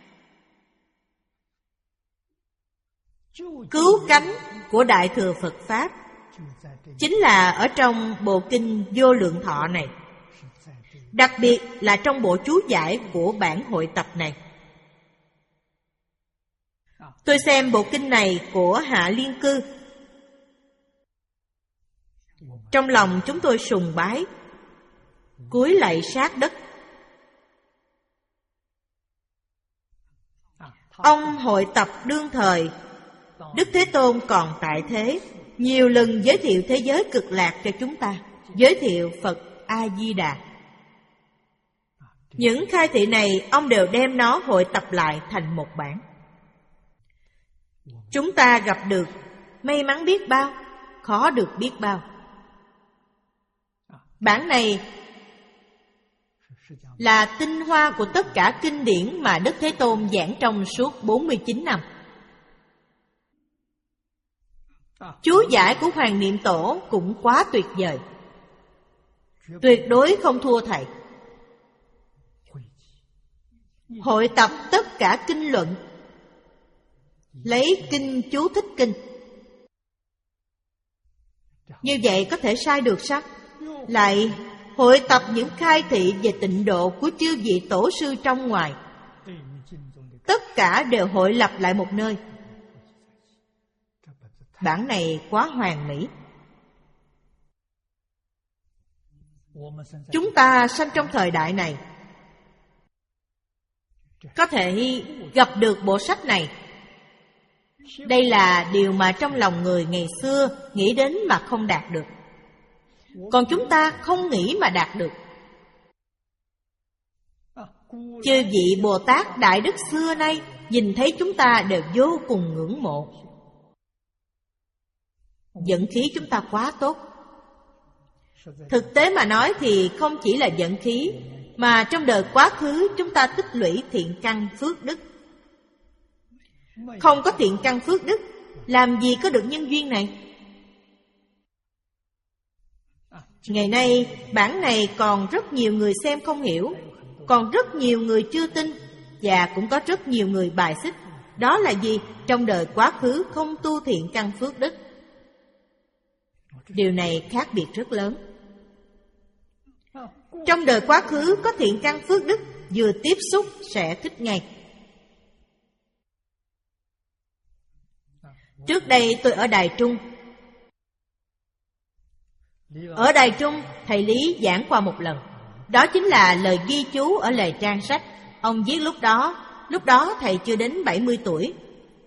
cứu cánh của Đại Thừa Phật Pháp chính là ở trong bộ kinh Vô Lượng Thọ này, đặc biệt là trong bộ chú giải của bản hội tập này. Tôi xem bộ kinh này của Hạ Liên Cư, trong lòng chúng tôi sùng bái, cúi lạy sát đất. Ông hội tập đương thời Đức Thế Tôn còn tại thế, nhiều lần giới thiệu thế giới cực lạc cho chúng ta, giới thiệu Phật A-di-đà. Những khai thị này ông đều đem nó hội tập lại thành một bản. Chúng ta gặp được, may mắn biết bao, khó được biết bao. Bản này là tinh hoa của tất cả kinh điển mà Đức Thế Tôn giảng trong suốt bốn mươi chín năm. Chú giải của Hoàng Niệm Tổ cũng quá tuyệt vời, tuyệt đối không thua thầy. Hội tập tất cả kinh luận, lấy kinh chú thích kinh. Như vậy có thể sai được sao? Lại hội tập những khai thị về tịnh độ của chư vị tổ sư trong ngoài, tất cả đều hội lập lại một nơi. Bản này quá hoàn mỹ. Chúng ta sanh trong thời đại này, có thể gặp được bộ sách này. Đây là điều mà trong lòng người ngày xưa nghĩ đến mà không đạt được, còn chúng ta không nghĩ mà đạt được. Chư vị Bồ Tát Đại Đức xưa nay nhìn thấy chúng ta đều vô cùng ngưỡng mộ. Vận khí chúng ta quá tốt. Thực tế mà nói thì không chỉ là vận khí, mà trong đời quá khứ chúng ta tích lũy thiện căn phước đức. Không có thiện căn phước đức, làm gì có được nhân duyên này? Ngày nay bản này còn rất nhiều người xem không hiểu, còn rất nhiều người chưa tin, và cũng có rất nhiều người bài xích. Đó là gì? Trong đời quá khứ không tu thiện căn phước đức. Điều này khác biệt rất lớn. Trong đời quá khứ có thiện căn phước đức, vừa tiếp xúc sẽ thích ngay. Trước đây tôi ở Đài Trung. Ở Đài Trung, thầy Lý giảng qua một lần. Đó chính là lời ghi chú ở lề trang sách. Ông viết lúc đó, lúc đó thầy chưa đến bảy mươi tuổi,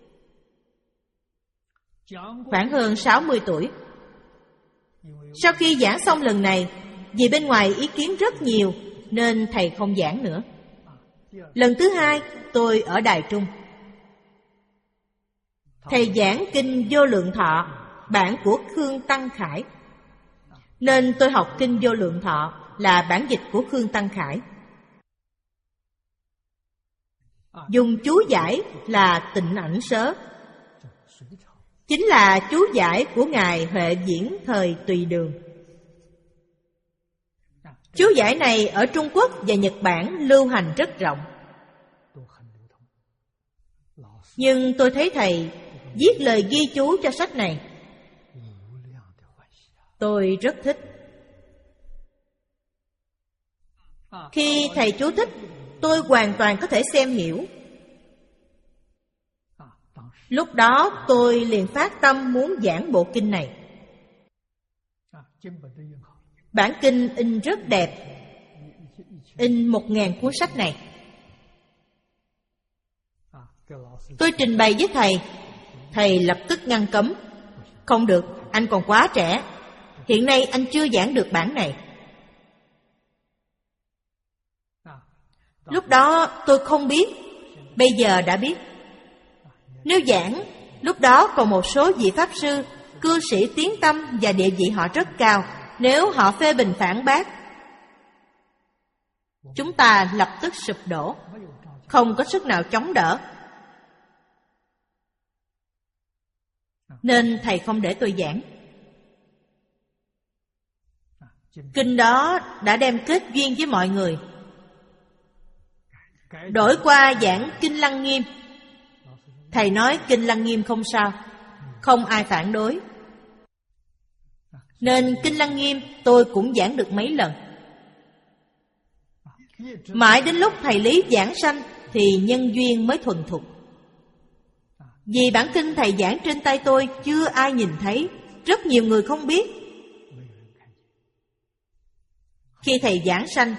khoảng hơn sáu mươi tuổi. Sau khi giảng xong lần này, vì bên ngoài ý kiến rất nhiều nên thầy không giảng nữa. Lần thứ hai tôi ở Đài Trung, thầy giảng kinh Vô Lượng Thọ, bản của Khương Tăng Khải, nên tôi học kinh Vô Lượng Thọ là bản dịch của Khương Tăng Khải. Dùng chú giải là Tịnh Ảnh Sớ, chính là chú giải của Ngài Huệ Viễn thời Tùy Đường. Chú giải này ở Trung Quốc và Nhật Bản lưu hành rất rộng. Nhưng tôi thấy thầy viết lời ghi chú cho sách này, tôi rất thích. Khi thầy chú thích, tôi hoàn toàn có thể xem hiểu. Lúc đó tôi liền phát tâm muốn giảng bộ kinh này. Bản kinh in rất đẹp, in một ngàn cuốn sách này. Tôi trình bày với thầy, thầy lập tức ngăn cấm. Không được, anh còn quá trẻ, hiện nay anh chưa giảng được bản này. Lúc đó tôi không biết, bây giờ đã biết. Nếu giảng, lúc đó còn một số vị Pháp Sư, cư sĩ tiếng tăm và địa vị họ rất cao. Nếu họ phê bình phản bác, chúng ta lập tức sụp đổ, không có sức nào chống đỡ. Nên thầy không để tôi giảng. Kinh đó đã đem kết duyên với mọi người. Đổi qua giảng Kinh Lăng Nghiêm. Thầy nói Kinh Lăng Nghiêm không sao, không ai phản đối. Nên Kinh Lăng Nghiêm tôi cũng giảng được mấy lần. Mãi đến lúc thầy Lý giảng sanh thì nhân duyên mới thuần thục. Vì bản kinh thầy giảng trên tay tôi chưa ai nhìn thấy, rất nhiều người không biết. Khi thầy giảng sanh,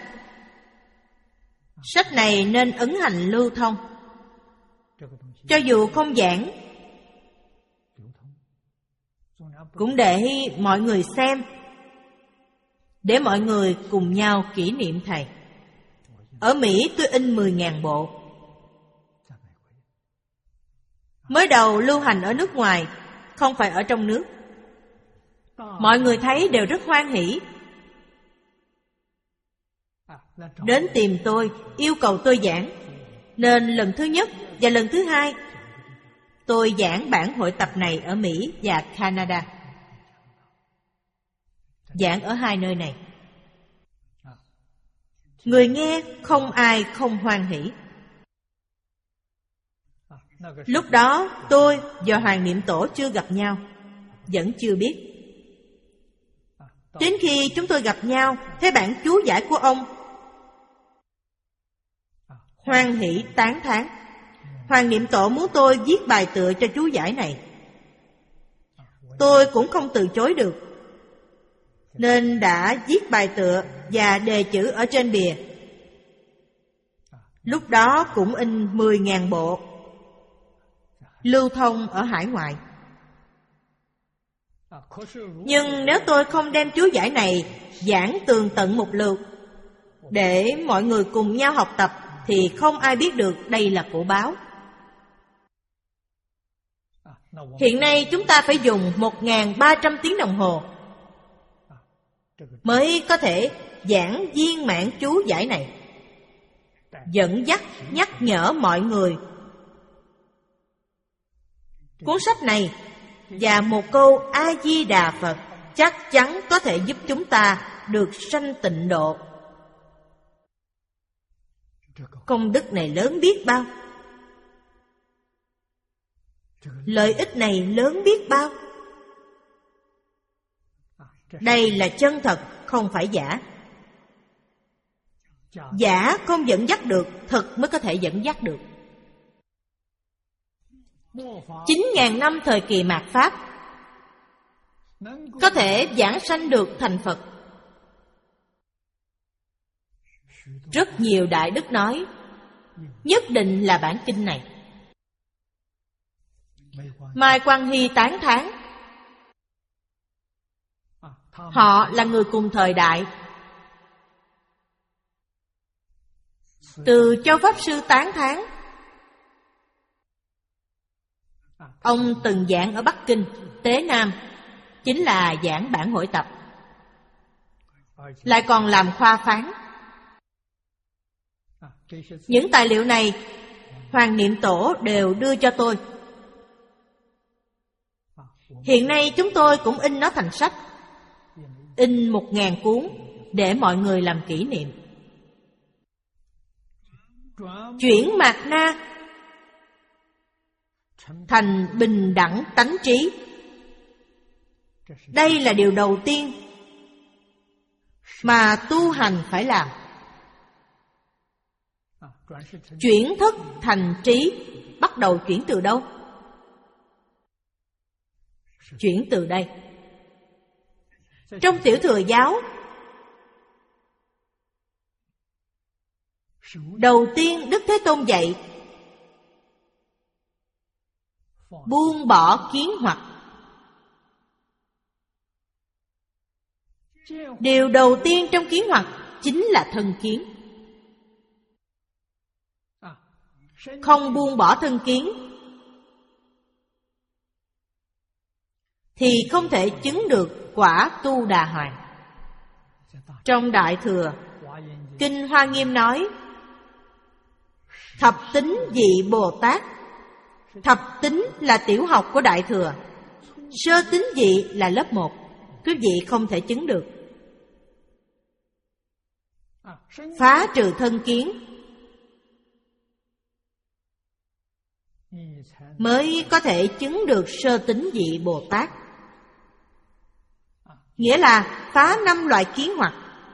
sách này nên ấn hành lưu thông. Cho dù không giảng, cũng để mọi người xem, để mọi người cùng nhau kỷ niệm thầy. Ở Mỹ tôi in mười nghìn bộ. Mới đầu lưu hành ở nước ngoài, không phải ở trong nước. Mọi người thấy đều rất hoan hỉ, đến tìm tôi, yêu cầu tôi giảng. Nên lần thứ nhất và lần thứ hai, tôi giảng bản hội tập này ở Mỹ và Canada. Giảng ở hai nơi này, người nghe không ai không hoan hỉ. Lúc đó tôi và Hoàng Niệm Tổ chưa gặp nhau, vẫn chưa biết. Đến khi chúng tôi gặp nhau, thấy bản chú giải của ông, hoan hỉ tán thán. Hoàng Niệm Tổ muốn tôi viết bài tựa cho chú giải này. Tôi cũng không từ chối được, nên đã viết bài tựa và đề chữ ở trên bìa. Lúc đó cũng in mười nghìn bộ, lưu thông ở hải ngoại. Nhưng nếu tôi không đem chú giải này giảng tường tận một lượt, để mọi người cùng nhau học tập, thì không ai biết được đây là của báo. Hiện nay chúng ta phải dùng một nghìn ba trăm tiếng đồng hồ mới có thể giảng viên mãn chú giải này, dẫn dắt, nhắc nhở mọi người. Cuốn sách này và một câu A-di-đà Phật chắc chắn có thể giúp chúng ta được sanh tịnh độ. Công đức này lớn biết bao, lợi ích này lớn biết bao. Đây là chân thật, không phải giả. Giả không dẫn dắt được, thật mới có thể dẫn dắt được. Chín ngàn năm thời kỳ mạt Pháp có thể giảng sanh được thành Phật. Rất nhiều đại đức nói nhất định là bản kinh này. Mai Quang Hy tán thán. Họ là người cùng thời đại. Từ Châu Pháp Sư tán thán. Ông từng giảng ở Bắc Kinh, Tế Nam, chính là giảng bản hội tập, lại còn làm khoa phán. Những tài liệu này Hoàng Niệm Tổ đều đưa cho tôi. Hiện nay chúng tôi cũng in nó thành sách, in một ngàn cuốn để mọi người làm kỷ niệm. Chuyển Mạt Na thành bình đẳng tánh trí. Đây là điều đầu tiên mà tu hành phải làm. Chuyển thức thành trí bắt đầu chuyển từ đâu? Chuyển từ đây. Trong Tiểu Thừa giáo, đầu tiên Đức Thế Tôn dạy buông bỏ kiến hoặc. Điều đầu tiên trong kiến hoặc chính là thân kiến. Không buông bỏ thân kiến thì không thể chứng được quả Tu Đà Hoàng. Trong Đại Thừa, Kinh Hoa Nghiêm nói thập tính vị Bồ Tát. Thập tính là tiểu học của Đại Thừa, sơ tính vị là lớp một. Quý vị không thể chứng được. Phá trừ thân kiến mới có thể chứng được sơ tính vị Bồ Tát. Nghĩa là phá năm loại kiến hoặc.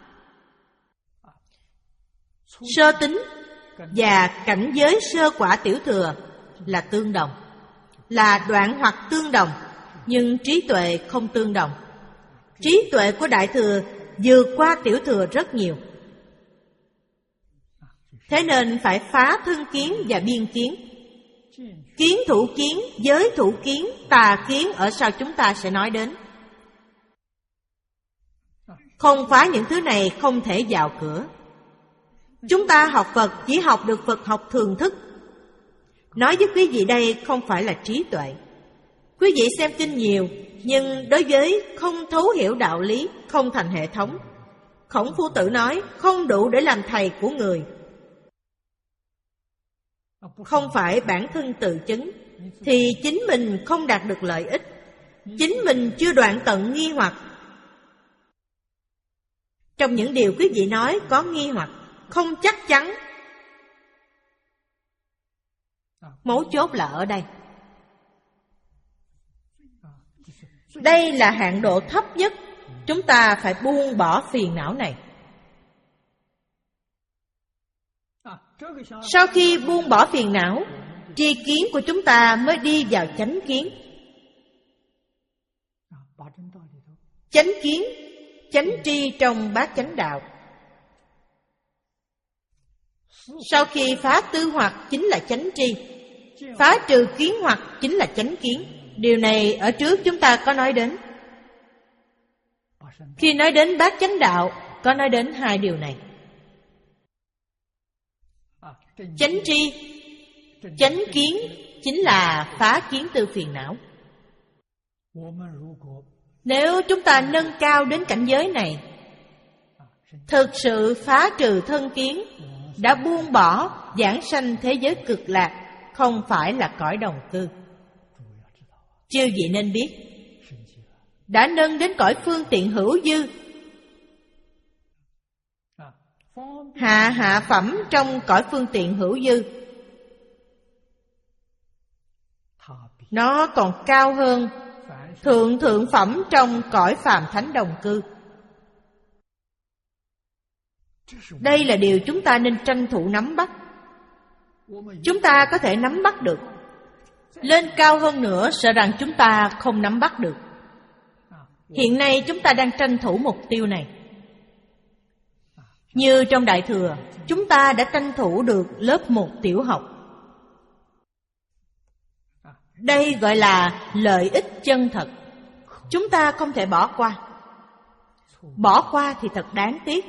Sơ tính và cảnh giới sơ quả Tiểu Thừa là tương đồng, là đoạn hoặc tương đồng, nhưng trí tuệ không tương đồng. Trí tuệ của Đại Thừa vượt qua Tiểu Thừa rất nhiều. Thế nên phải phá thân kiến và biên kiến. Kiến thủ kiến, giới thủ kiến, tà kiến ở sau chúng ta sẽ nói đến. Không phá những thứ này không thể vào cửa. Chúng ta học Phật chỉ học được Phật học thường thức. Nói với quý vị đây không phải là trí tuệ. Quý vị xem kinh nhiều, nhưng đối với không thấu hiểu đạo lý, không thành hệ thống. Khổng Phu Tử nói không đủ để làm thầy của người. Không phải bản thân tự chứng, thì chính mình không đạt được lợi ích. Chính mình chưa đoạn tận nghi hoặc. Trong những điều quý vị nói có nghi hoặc, không chắc chắn. Mấu chốt là ở đây. Đây là hạn độ thấp nhất. Chúng ta phải buông bỏ phiền não này. Sau khi buông bỏ phiền não, tri kiến của chúng ta mới đi vào chánh kiến. Chánh kiến, chánh tri trong bát chánh đạo. Sau khi phá tư hoặc chính là chánh tri, phá trừ kiến hoặc chính là chánh kiến. Điều này ở trước chúng ta có nói đến. Khi nói đến bát chánh đạo, có nói đến hai điều này. Chánh tri, chánh kiến chính là phá kiến tư phiền não. Nếu chúng ta nâng cao đến cảnh giới này, thực sự phá trừ thân kiến, đã buông bỏ giảng sanh thế giới cực lạc, không phải là cõi đồng cư. Chư vị nên biết, đã nâng đến cõi phương tiện hữu dư, hạ hạ phẩm trong cõi phương tiện hữu dư, nó còn cao hơn thượng thượng phẩm trong cõi phàm thánh đồng cư. Đây là điều chúng ta nên tranh thủ nắm bắt. Chúng ta có thể nắm bắt được. Lên cao hơn nữa sợ rằng chúng ta không nắm bắt được. Hiện nay chúng ta đang tranh thủ mục tiêu này. Như trong Đại Thừa, chúng ta đã tranh thủ được lớp một tiểu học. Đây gọi là lợi ích chân thật. Chúng ta không thể bỏ qua. Bỏ qua thì thật đáng tiếc.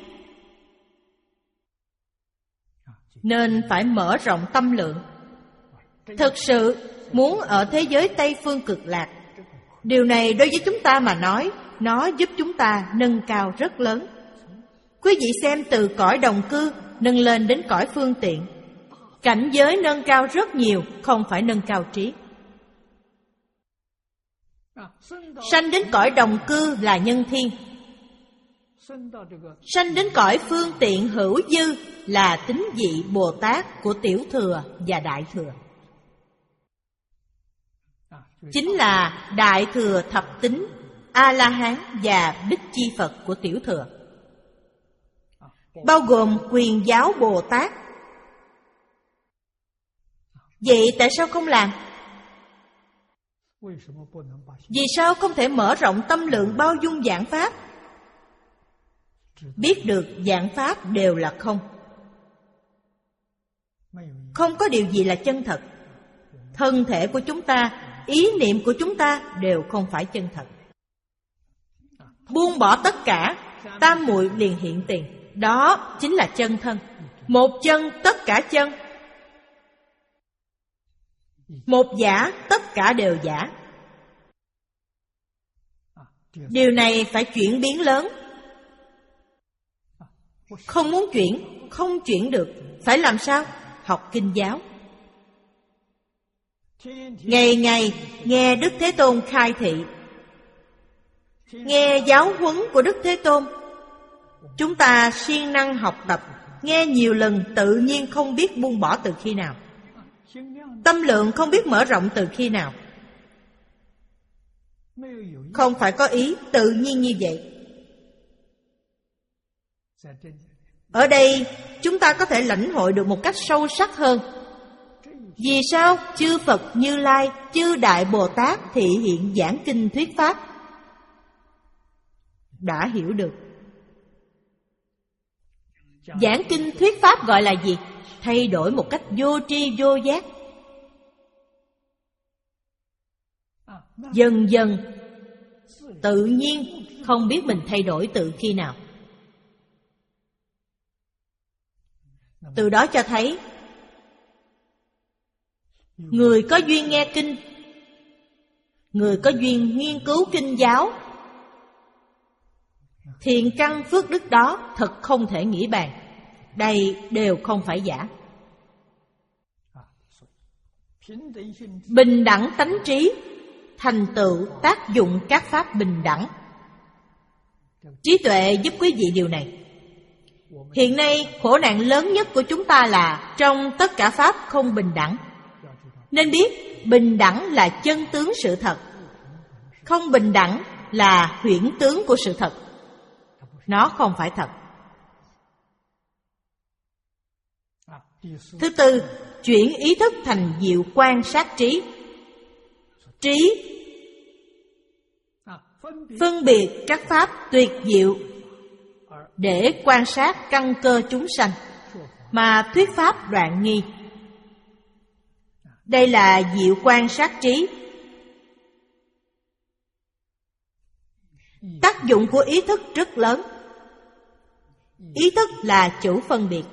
Nên phải mở rộng tâm lượng. Thực sự muốn ở thế giới Tây Phương cực lạc, điều này đối với chúng ta mà nói, nó giúp chúng ta nâng cao rất lớn. Quý vị xem từ cõi đồng cư nâng lên đến cõi phương tiện, cảnh giới nâng cao rất nhiều, không phải nâng cao trí. Sanh đến cõi đồng cư là nhân thiên, sanh đến cõi phương tiện hữu dư là tín vị Bồ Tát của Tiểu Thừa và Đại Thừa. chính là Đại Thừa Thập Tính, A-la-hán và Bích Chi Phật của Tiểu Thừa, bao gồm Quyền Giáo Bồ Tát. Vậy tại sao không làm? Vì sao không thể mở rộng tâm lượng bao dung giảng pháp? Biết được giảng pháp đều là không. Không có điều gì là chân thật. Thân thể của chúng ta, ý niệm của chúng ta đều không phải chân thật. Buông bỏ tất cả, tam muội liền hiện tiền. Đó chính là chân thân. Một chân tất cả chân, một giả tất cả đều giả. Điều này phải chuyển biến lớn. Không muốn chuyển, không chuyển được. Phải làm sao? Học kinh giáo. Ngày ngày nghe Đức Thế Tôn khai thị, nghe giáo huấn của Đức Thế Tôn. Chúng ta siêng năng học tập, nghe nhiều lần tự nhiên không biết buông bỏ từ khi nào. Tâm lượng không biết mở rộng từ khi nào. Không phải có ý, tự nhiên như vậy. Ở đây chúng ta có thể lãnh hội được một cách sâu sắc hơn. Vì sao chư Phật Như Lai, chư Đại Bồ Tát thị hiện giảng kinh thuyết pháp? Đã hiểu được. Giảng kinh thuyết pháp gọi là gì? Thay đổi một cách vô tri vô giác. Dần dần, tự nhiên, không biết mình thay đổi từ khi nào. Từ đó cho thấy, người có duyên nghe kinh, người có duyên nghiên cứu kinh giáo, thiện căn phước đức đó thật không thể nghĩ bàn. Đây đều không phải giả. Bình đẳng tánh trí, thành tựu tác dụng các pháp bình đẳng. Trí tuệ giúp quý vị điều này. Hiện nay khổ nạn lớn nhất của chúng ta là trong tất cả pháp không bình đẳng. Nên biết bình đẳng là chân tướng sự thật, không bình đẳng là huyễn tướng của sự thật. Nó không phải thật. Thứ tư, chuyển ý thức thành diệu quan sát trí. Trí phân biệt các pháp tuyệt diệu để quan sát căn cơ chúng sanh, mà thuyết pháp đoạn nghi. Đây là diệu quan sát trí. Tác dụng của ý thức rất lớn. Ý thức là chủ phân biệt,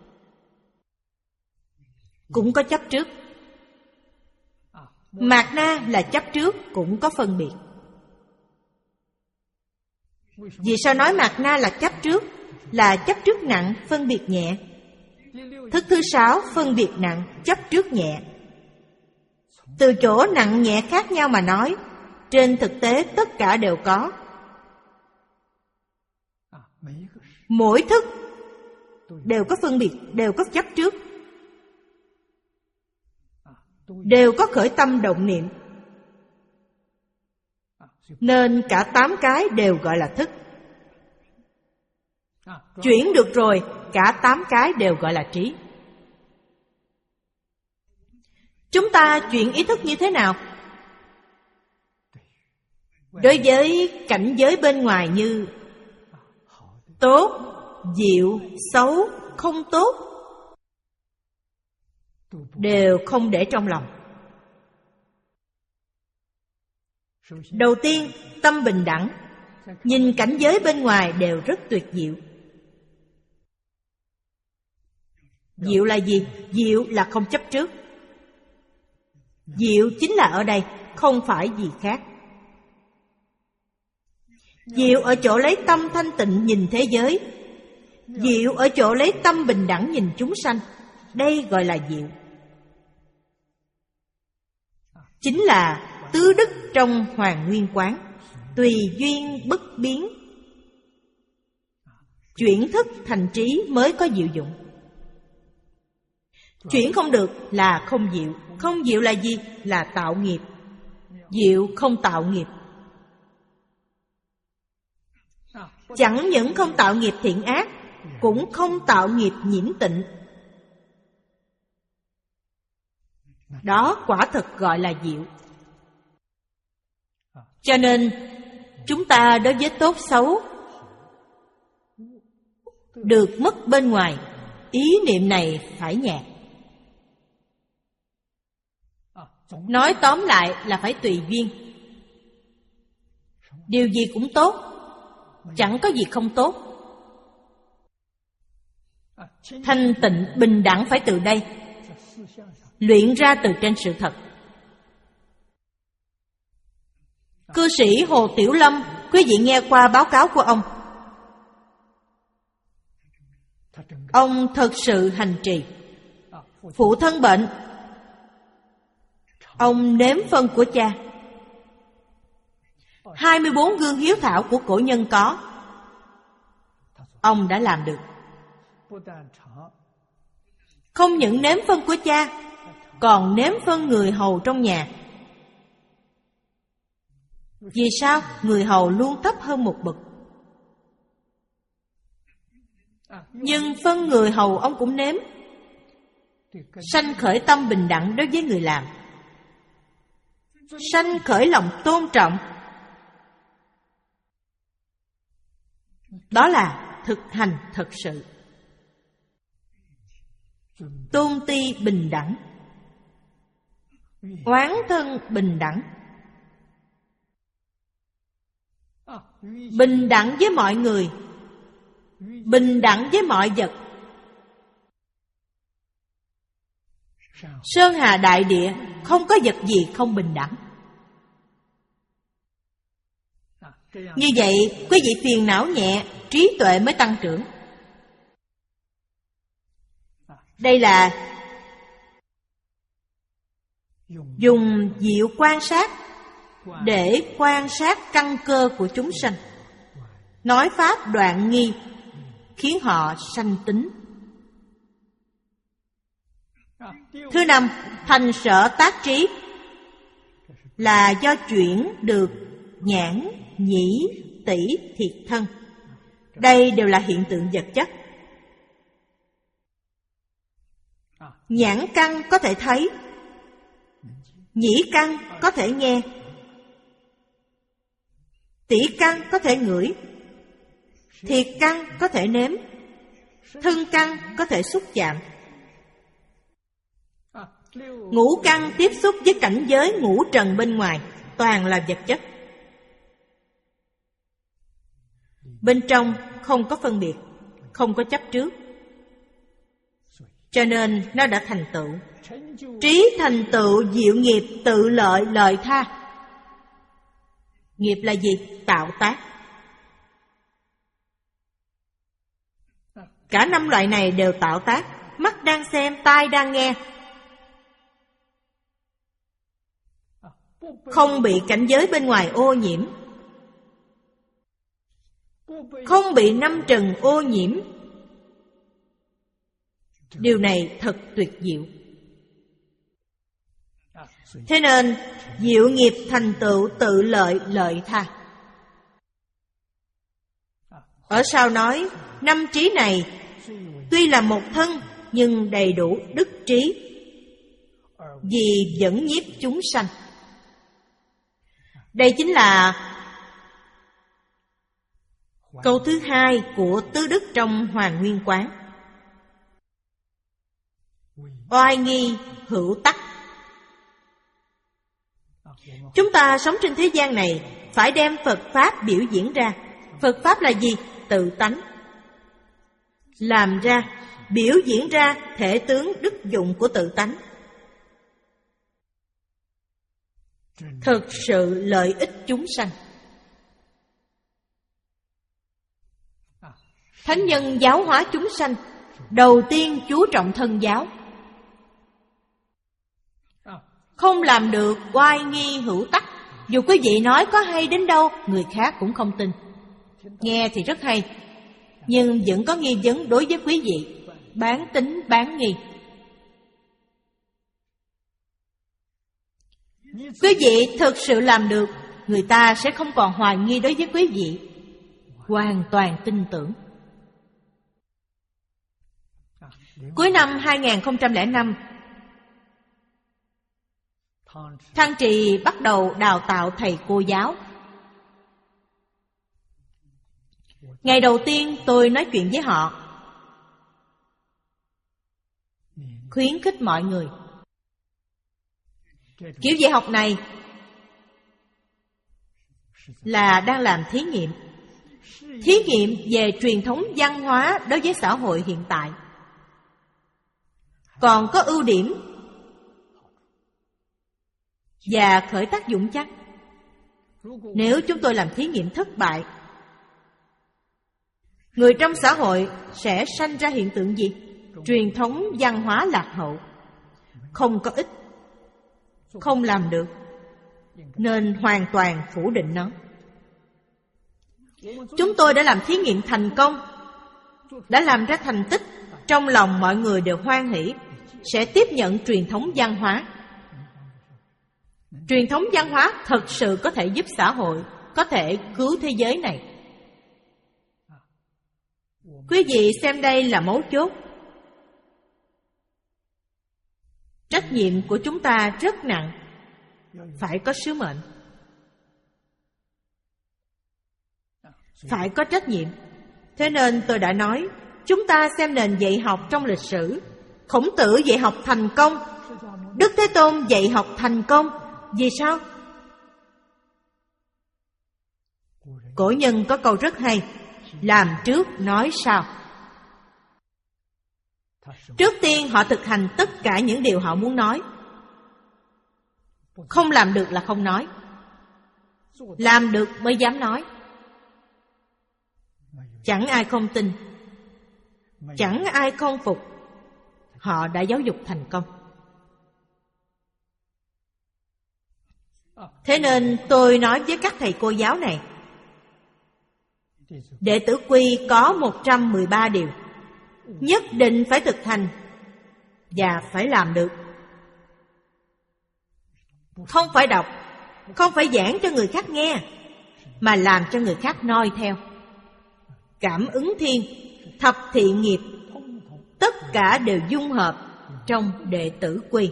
cũng có chấp trước. Mạt na là chấp trước, cũng có phân biệt. Vì sao nói mạt na là chấp trước? Là chấp trước nặng, phân biệt nhẹ. Thức thứ sáu phân biệt nặng, chấp trước nhẹ. Từ chỗ nặng nhẹ khác nhau mà nói, trên thực tế tất cả đều có. Mỗi thức đều có phân biệt, đều có chấp trước, đều có khởi tâm động niệm. Nên cả tám cái đều gọi là thức. Chuyển được rồi, cả tám cái đều gọi là trí. Chúng ta chuyển ý thức như thế nào? Đối với cảnh giới bên ngoài như tốt, diệu, xấu, không tốt, đều không để trong lòng. Đầu tiên, tâm bình đẳng. Nhìn cảnh giới bên ngoài đều rất tuyệt diệu. Diệu là gì? Diệu là không chấp trước. Diệu chính là ở đây, không phải gì khác. Diệu ở chỗ lấy tâm thanh tịnh nhìn thế giới. Diệu ở chỗ lấy tâm bình đẳng nhìn chúng sanh. Đây gọi là diệu. Chính là tứ đức trong Hoàn Nguyên Quán, tùy duyên bất biến. Chuyển thức thành trí mới có diệu dụng. Chuyển không được là không diệu. Không diệu là gì? Là tạo nghiệp. Diệu không tạo nghiệp. Chẳng những không tạo nghiệp thiện ác, cũng không tạo nghiệp nhiễm tịnh. Đó quả thực gọi là diệu. Cho nên chúng ta đối với tốt xấu, được mất bên ngoài, ý niệm này phải nhạt. Nói tóm lại là phải tùy duyên. Điều gì cũng tốt, chẳng có gì không tốt. Thanh tịnh bình đẳng phải từ đây, luyện ra từ trên sự thật. Cư sĩ Hồ Tiểu Lâm, quý vị nghe qua báo cáo của ông. Ông thật sự hành trì. Phụ thân bệnh, ông nếm phân của cha. hai mươi bốn gương hiếu thảo của cổ nhân có, ông đã làm được. Không những nếm phân của cha, còn nếm phân người hầu trong nhà. Vì sao? Người hầu luôn thấp hơn một bậc. Nhưng phân người hầu ông cũng nếm. Sanh khởi tâm bình đẳng đối với người làm, sanh khởi lòng tôn trọng. Đó là thực hành thật sự. Tôn ti bình đẳng, oán thân bình đẳng. Bình đẳng với mọi người, bình đẳng với mọi vật. Sơn hà đại địa, không có vật gì không bình đẳng. Như vậy, quý vị phiền não nhẹ, trí tuệ mới tăng trưởng. Đây là dùng diệu quan sát để quan sát căn cơ của chúng sanh. Nói pháp đoạn nghi, khiến họ sanh tính. Thứ năm, thành sở tác trí, là do chuyển được nhãn, nhĩ, tỷ, thiệt thân. Đây đều là hiện tượng vật chất. Nhãn căn có thể thấy, nhĩ căn có thể nghe, tỷ căn có thể ngửi, thiệt căn có thể nếm, thân căn có thể xúc chạm. Ngũ căn tiếp xúc với cảnh giới ngũ trần bên ngoài, toàn là vật chất. Bên trong không có phân biệt, không có chấp trước. Cho nên nó đã thành tựu. Trí thành tựu diệu nghiệp tự lợi lợi tha. Nghiệp là gì? Tạo tác. Cả năm loại này đều tạo tác. Mắt đang xem, tai đang nghe, không bị cảnh giới bên ngoài ô nhiễm, không bị năm trần ô nhiễm. Điều này thật tuyệt diệu. Thế nên diệu nghiệp thành tựu tự lợi lợi tha. Ở sau nói, năm trí này tuy là một thân, nhưng đầy đủ đức trí, vì dẫn nhiếp chúng sanh. Đây chính là câu thứ hai của tứ đức trong Hoàn Nguyên Quán. Oai nghi hữu tắc. Chúng ta sống trên thế gian này phải đem Phật Pháp biểu diễn ra. Phật Pháp là gì? Tự tánh. Làm ra, biểu diễn ra thể tướng đức dụng của tự tánh. Thực sự lợi ích chúng sanh. Thánh nhân giáo hóa chúng sanh, đầu tiên chú trọng thân giáo. Không làm được oai nghi hữu tắc, dù quý vị nói có hay đến đâu, người khác cũng không tin. Nghe thì rất hay, nhưng vẫn có nghi vấn đối với quý vị, bán tín bán nghi. Quý vị thực sự làm được, người ta sẽ không còn hoài nghi đối với quý vị, hoàn toàn tin tưởng. Cuối năm hai không không năm, Thăng Trì bắt đầu đào tạo thầy cô giáo. Ngày đầu tiên tôi nói chuyện với họ, khuyến khích mọi người. Kiểu dạy học này là đang làm thí nghiệm. Thí nghiệm về truyền thống văn hóa đối với xã hội hiện tại. Còn có ưu điểm và khởi tác dụng chắc. Nếu chúng tôi làm thí nghiệm thất bại, người trong xã hội sẽ sanh ra hiện tượng gì? Truyền thống văn hóa lạc hậu, không có ích, không làm được, nên hoàn toàn phủ định nó. Chúng tôi đã làm thí nghiệm thành công, đã làm ra thành tích, trong lòng mọi người đều hoan hỷ, sẽ tiếp nhận truyền thống văn hóa. Truyền thống văn hóa thật sự có thể giúp xã hội, có thể cứu thế giới này. Quý vị xem đây là mấu chốt. Trách nhiệm của chúng ta rất nặng, phải có sứ mệnh, phải có trách nhiệm. Thế nên tôi đã nói, chúng ta xem nền dạy học trong lịch sử. Khổng Tử dạy học thành công, Đức Thế Tôn dạy học thành công. Vì sao? Cổ nhân có câu rất hay, làm trước nói sau. Trước tiên họ thực hành tất cả những điều họ muốn nói. Không làm được là không nói, làm được mới dám nói. Chẳng ai không tin, chẳng ai không phục. Họ đã giáo dục thành công. Thế nên tôi nói với các thầy cô giáo này, đệ tử quy có một trăm mười ba điều, nhất định phải thực hành và phải làm được. Không phải đọc, không phải giảng cho người khác nghe, mà làm cho người khác noi theo. Cảm ứng thiên, thập thiện nghiệp, tất cả đều dung hợp trong đệ tử quy.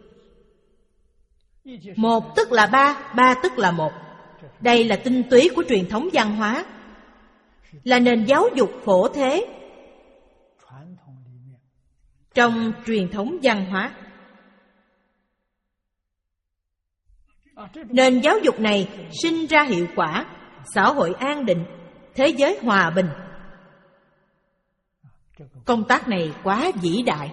Một tức là ba, ba tức là một. Đây là tinh túy của truyền thống văn hóa, là nền giáo dục phổ thế trong truyền thống văn hóa. Nền giáo dục này sinh ra hiệu quả, xã hội an định, thế giới hòa bình. Công tác này quá vĩ đại.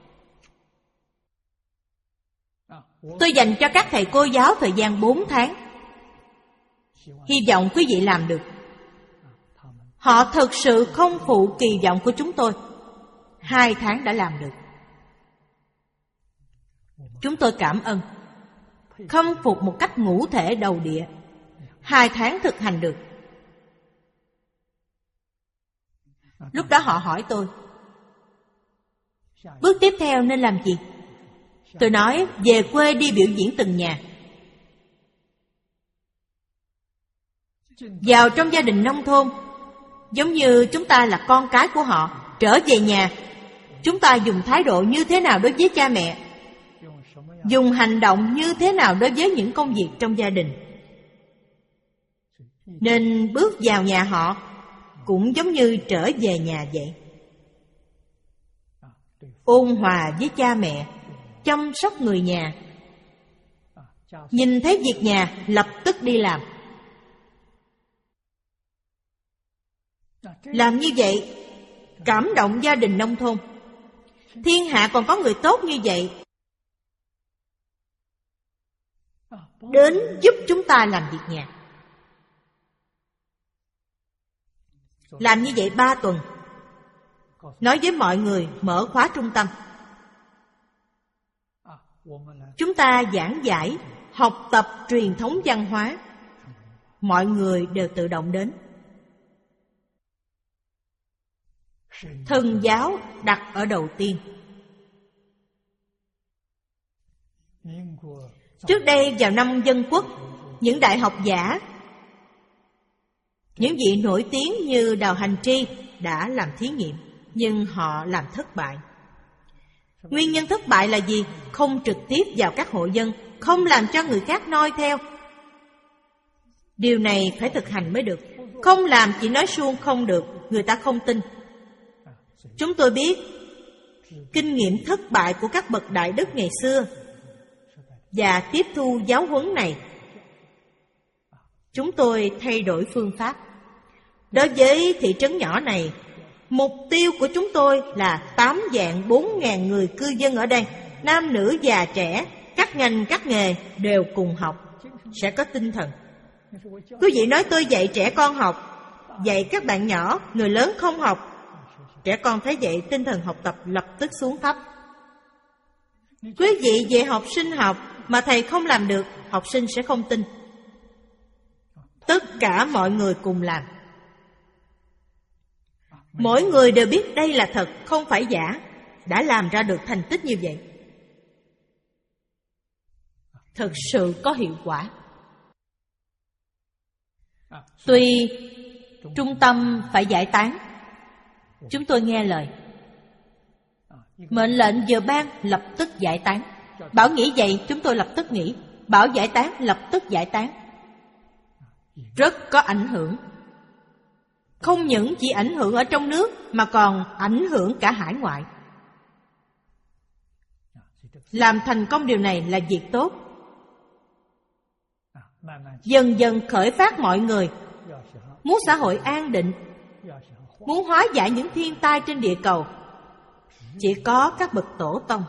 Tôi dành cho các thầy cô giáo thời gian bốn tháng. Hy vọng quý vị làm được. Họ thực sự không phụ kỳ vọng của chúng tôi. Hai tháng đã làm được. Chúng tôi cảm ơn, khâm phục một cách ngũ thể đầu địa. Hai tháng thực hành được. Lúc đó họ hỏi tôi, bước tiếp theo nên làm gì? Tôi nói, về quê đi biểu diễn từng nhà. Vào trong gia đình nông thôn, giống như chúng ta là con cái của họ, trở về nhà, chúng ta dùng thái độ như thế nào đối với cha mẹ, dùng hành động như thế nào đối với những công việc trong gia đình. Nên bước vào nhà họ cũng giống như trở về nhà vậy. Ôn hòa với cha mẹ, chăm sóc người nhà, nhìn thấy việc nhà lập tức đi làm. Làm như vậy cảm động gia đình nông thôn. Thiên hạ còn có người tốt như vậy đến giúp chúng ta làm việc nhà. Làm như vậy ba tuần, nói với mọi người mở khóa trung tâm. Chúng ta giảng giải, học tập truyền thống văn hóa. Mọi người đều tự động đến. Thần giáo đặt ở đầu tiên. Trước đây vào năm Dân Quốc, những đại học giả, những vị nổi tiếng như Đào Hành Tri đã làm thí nghiệm, nhưng họ làm thất bại. Nguyên nhân thất bại là gì? Không trực tiếp vào các hộ dân, không làm cho người khác noi theo. Điều này phải thực hành mới được. Không làm chỉ nói suông không được, người ta không tin. Chúng tôi biết kinh nghiệm thất bại của các bậc đại đức ngày xưa, và tiếp thu giáo huấn này, chúng tôi thay đổi phương pháp. Đối với thị trấn nhỏ này, mục tiêu của chúng tôi là tám vạn bốn ngàn người cư dân ở đây, nam nữ già trẻ, các ngành các nghề đều cùng học, sẽ có tinh thần. Quý vị nói tôi dạy trẻ con học, dạy các bạn nhỏ, người lớn không học. Trẻ con thấy vậy, tinh thần học tập lập tức xuống thấp. Quý vị dạy học sinh học mà thầy không làm được, học sinh sẽ không tin. Tất cả mọi người cùng làm. Mỗi người đều biết đây là thật, không phải giả, đã làm ra được thành tích như vậy. Thực sự có hiệu quả. Tuy trung tâm phải giải tán, chúng tôi nghe lời. Mệnh lệnh vừa ban, lập tức giải tán. Bảo nghỉ vậy, chúng tôi lập tức nghỉ. Bảo giải tán, lập tức giải tán. Rất có ảnh hưởng. Không những chỉ ảnh hưởng ở trong nước, mà còn ảnh hưởng cả hải ngoại. Làm thành công điều này là việc tốt. Dần dần khởi phát mọi người. Muốn xã hội an định, muốn hóa giải những thiên tai trên địa cầu, chỉ có các bậc tổ tông.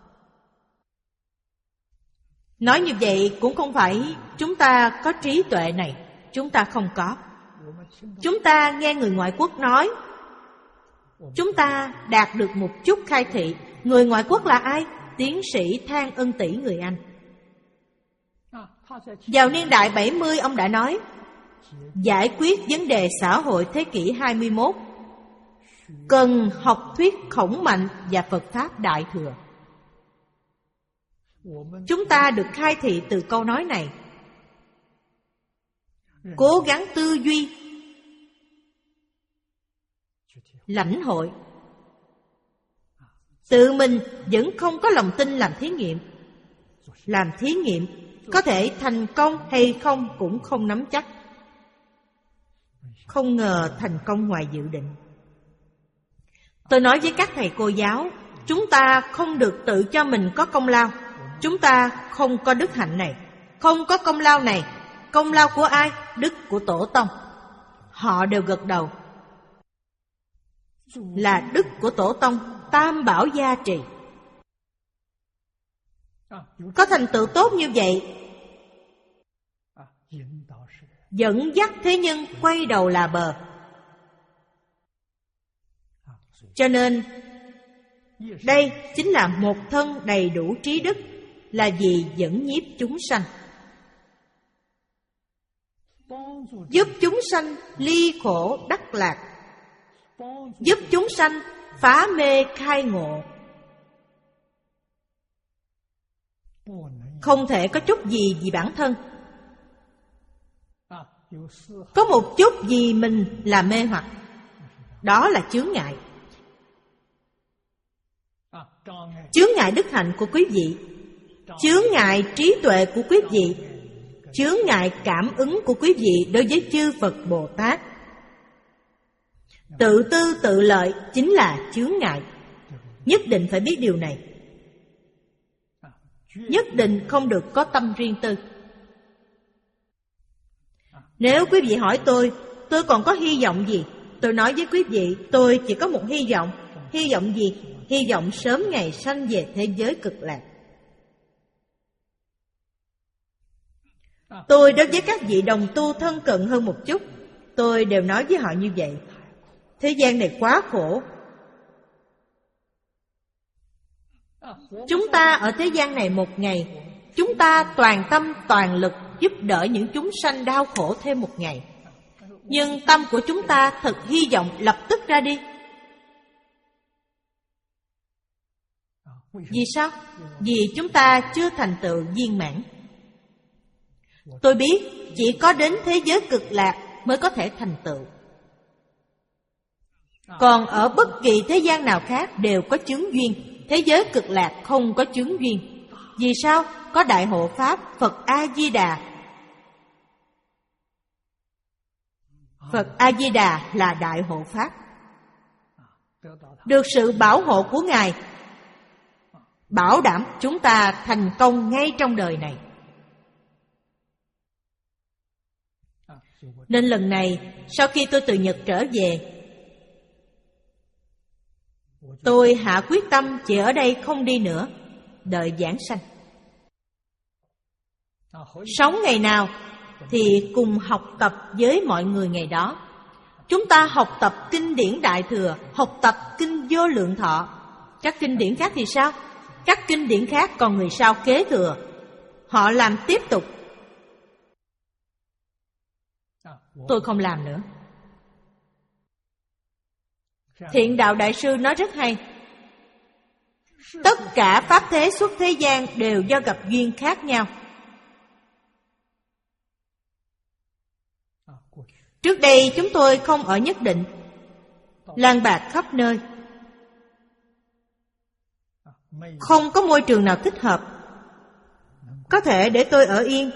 Nói như vậy cũng không phải chúng ta có trí tuệ này, chúng ta không có. Chúng ta nghe người ngoại quốc nói, chúng ta đạt được một chút khai thị. Người ngoại quốc là ai? Tiến sĩ Thang Ân Tỷ người Anh. Vào niên đại bảy mươi, ông đã nói, giải quyết vấn đề xã hội thế kỷ hai mươi mốt cần học thuyết Khổng Mạnh và Phật Pháp Đại Thừa. Chúng ta được khai thị từ câu nói này. Cố gắng tư duy, lãnh hội. Tự mình vẫn không có lòng tin làm thí nghiệm. Làm thí nghiệm có thể thành công hay không cũng không nắm chắc. Không ngờ thành công ngoài dự định. Tôi nói với các thầy cô giáo, chúng ta không được tự cho mình có công lao. Chúng ta không có đức hạnh này, không có công lao này. Công lao của ai? Đức của Tổ tông. Họ đều gật đầu. Là đức của Tổ tông, Tam Bảo gia trì. Có thành tựu tốt như vậy, dẫn dắt thế nhân quay đầu là bờ. Cho nên đây chính là một thân đầy đủ trí đức, là vì dẫn nhiếp chúng sanh, giúp chúng sanh ly khổ đắc lạc, giúp chúng sanh phá mê khai ngộ. Không thể có chút gì vì bản thân. Có một chút gì mình là mê hoặc, đó là chướng ngại. Chướng ngại đức hạnh của quý vị, chướng ngại trí tuệ của quý vị, chướng ngại cảm ứng của quý vị đối với chư Phật Bồ Tát. Tự tư tự lợi chính là chướng ngại. Nhất định phải biết điều này. Nhất định không được có tâm riêng tư. Nếu quý vị hỏi tôi, tôi còn có hy vọng gì? Tôi nói với quý vị, tôi chỉ có một hy vọng. Hy vọng gì? Hy vọng sớm ngày sanh về thế giới cực lạc. Tôi đối với các vị đồng tu thân cận hơn một chút, tôi đều nói với họ như vậy. Thế gian này quá khổ. Chúng ta ở thế gian này một ngày, chúng ta toàn tâm toàn lực giúp đỡ những chúng sanh đau khổ thêm một ngày. Nhưng tâm của chúng ta thật hy vọng lập tức ra đi. Vì sao? Vì chúng ta chưa thành tựu viên mãn. Tôi biết chỉ có đến thế giới cực lạc mới có thể thành tựu. Còn ở bất kỳ thế gian nào khác đều có chướng duyên. Thế giới cực lạc không có chướng duyên. Vì sao? Có Đại Hộ Pháp Phật A-di-đà. Phật A-di-đà là Đại Hộ Pháp. Được sự bảo hộ của Ngài, bảo đảm chúng ta thành công ngay trong đời này. Nên lần này, sau khi tôi từ Nhật trở về, tôi hạ quyết tâm chỉ ở đây không đi nữa, đợi giảng sanh. Sống ngày nào thì cùng học tập với mọi người ngày đó. Chúng ta học tập kinh điển Đại Thừa, học tập kinh Vô Lượng Thọ. Các kinh điển khác thì sao? Các kinh điển khác còn người sau kế thừa, họ làm tiếp tục. Tôi không làm nữa. Thiện Đạo Đại Sư nói rất hay. Tất cả pháp thế xuất thế gian đều do gặp duyên khác nhau. Trước đây chúng tôi không ở nhất định, lang bạt khắp nơi, không có môi trường nào thích hợp có thể để tôi ở yên.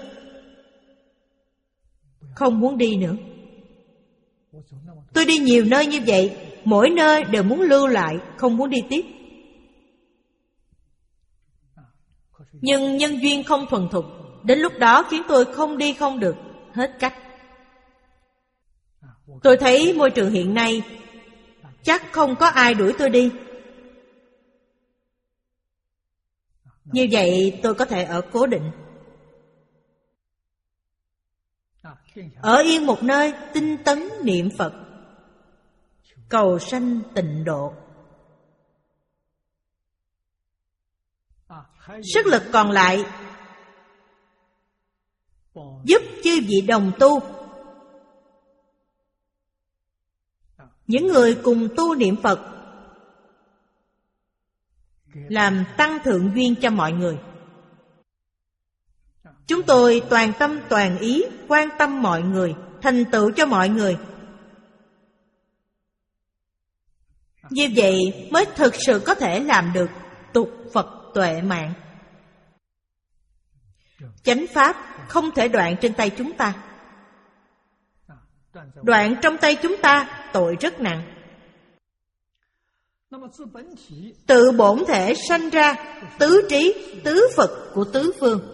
Không muốn đi nữa. Tôi đi nhiều nơi như vậy, mỗi nơi đều muốn lưu lại, không muốn đi tiếp. Nhưng nhân duyên không thuần thục, đến lúc đó khiến tôi không đi không được, hết cách. Tôi thấy môi trường hiện nay chắc không có ai đuổi tôi đi. Như vậy tôi có thể ở cố định, ở yên một nơi, tinh tấn niệm Phật, cầu sanh tịnh độ. Sức lực còn lại giúp chư vị đồng tu, những người cùng tu niệm Phật, làm tăng thượng duyên cho mọi người. Chúng tôi toàn tâm toàn ý quan tâm mọi người, thành tựu cho mọi người. Như vậy mới thực sự có thể làm được tục Phật tuệ mạng. Chánh pháp không thể đoạn trên tay chúng ta. Đoạn trong tay chúng ta tội rất nặng. Tự bổn thể sanh ra tứ trí, tứ Phật của tứ phương.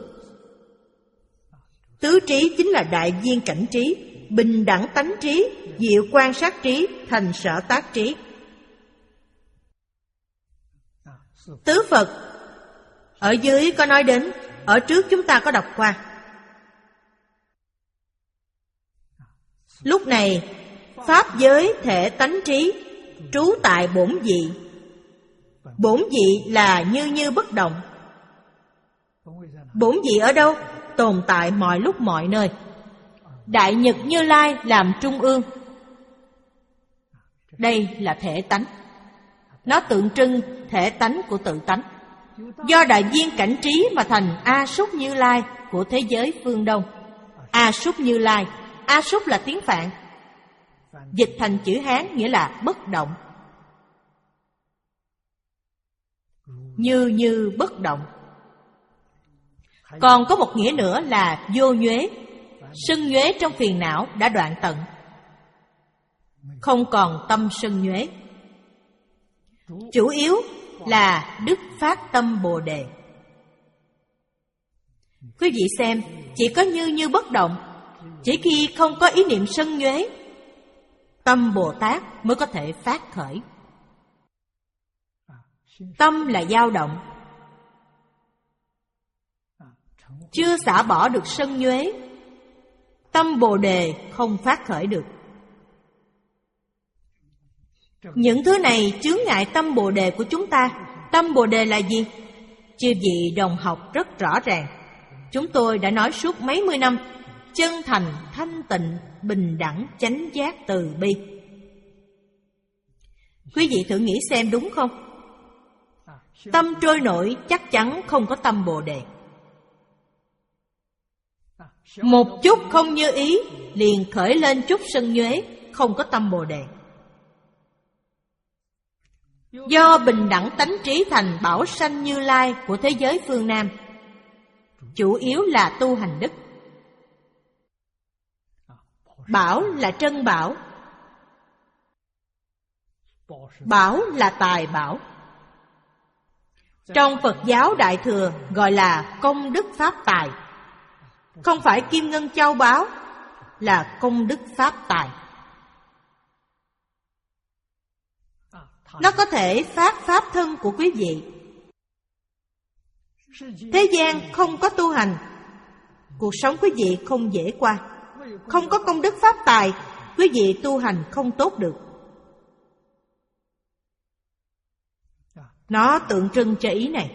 Tứ trí chính là đại viên cảnh trí, bình đẳng tánh trí, diệu quan sát trí, thành sở tác trí. Tứ Phật ở dưới có nói đến, ở trước chúng ta có đọc qua. Lúc này pháp giới thể tánh trí trú tại bổn vị. Bổn vị là như như bất động. Bổn vị ở đâu? Tồn tại mọi lúc mọi nơi. Đại Nhật Như Lai làm trung ương. Đây là thể tánh. Nó tượng trưng thể tánh của tự tánh. Do đại viên cảnh trí mà thành A Súc Như Lai của thế giới phương Đông. A Súc Như Lai. A Súc là tiếng Phạn, dịch thành chữ Hán nghĩa là bất động. Như như bất động. Còn có một nghĩa nữa là vô nhuế. Sân nhuế trong phiền não đã đoạn tận, không còn tâm sân nhuế. Chủ yếu là đức phát tâm Bồ Đề. Quý vị xem, chỉ có như như bất động, chỉ khi không có ý niệm sân nhuế, tâm Bồ Tát mới có thể phát khởi. Tâm là dao động, chưa xả bỏ được sân nhuế, tâm Bồ Đề không phát khởi được. Những thứ này chướng ngại tâm Bồ Đề của chúng ta. Tâm Bồ Đề là gì? Chư vị đồng học rất rõ ràng. Chúng tôi đã nói suốt mấy mươi năm. Chân thành, thanh tịnh, bình đẳng, chánh giác, từ bi. Quý vị thử nghĩ xem đúng không? Tâm trôi nổi chắc chắn không có tâm Bồ Đề. Một chút không như ý liền khởi lên chút sân nhuế, không có tâm Bồ Đề. Do bình đẳng tánh trí thành bảo sanh Như Lai của thế giới phương Nam, chủ yếu là tu hành đức. Bảo là trân bảo, bảo là tài bảo. Trong Phật giáo Đại Thừa gọi là công đức pháp tài. Không phải kim ngân châu báu, là công đức pháp tài. Nó có thể phát pháp thân của quý vị. Thế gian không có tu hành, cuộc sống quý vị không dễ qua. Không có công đức pháp tài, quý vị tu hành không tốt được. Nó tượng trưng cho ý này.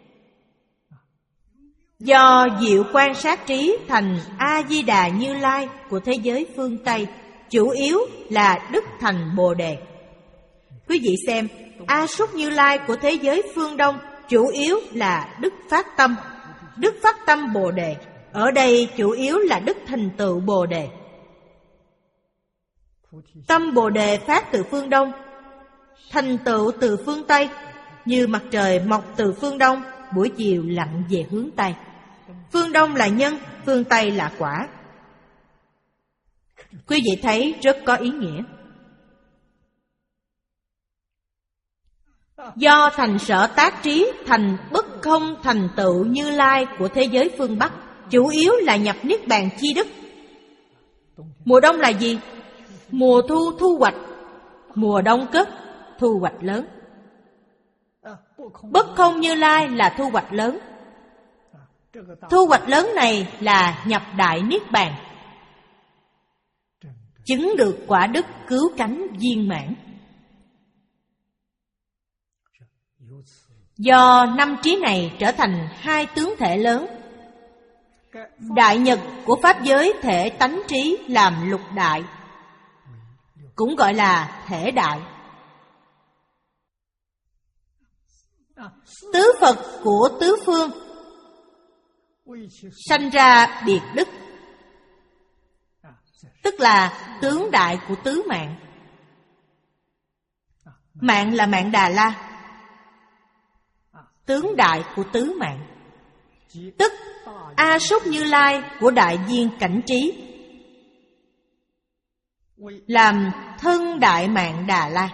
Do diệu quan sát trí thành A-di-đà Như Lai của thế giới phương Tây, chủ yếu là đức thành Bồ Đề. Quý vị xem, A Súc Như Lai của thế giới phương Đông chủ yếu là đức phát tâm, đức phát tâm Bồ Đề. Ở đây chủ yếu là đức thành tựu Bồ Đề. Tâm Bồ Đề phát từ phương Đông, thành tựu từ phương Tây. Như mặt trời mọc từ phương Đông, buổi chiều lặn về hướng Tây. Phương Đông là nhân, phương Tây là quả. Quý vị thấy rất có ý nghĩa. Do thành sở tác trí thành bất không thành tựu Như Lai của thế giới phương Bắc, chủ yếu là nhập niết bàn chi đức. Mùa đông là gì? Mùa thu thu hoạch. Mùa đông cất, thu hoạch lớn. Bất không Như Lai là thu hoạch lớn. Thu hoạch lớn này là nhập đại niết bàn, chứng được quả đức cứu cánh viên mãn. Do năm trí này trở thành hai tướng thể lớn. Đại nhật của pháp giới thể tánh trí làm lục đại, cũng gọi là thể đại. Tứ Phật của tứ phương sanh ra biệt đức, tức là tướng đại của tứ mạng. Mạng là mạng Đà La, tướng đại của tứ mạng, tức A Súc Như Lai của đại viên cảnh trí, làm thân đại mạng Đà La.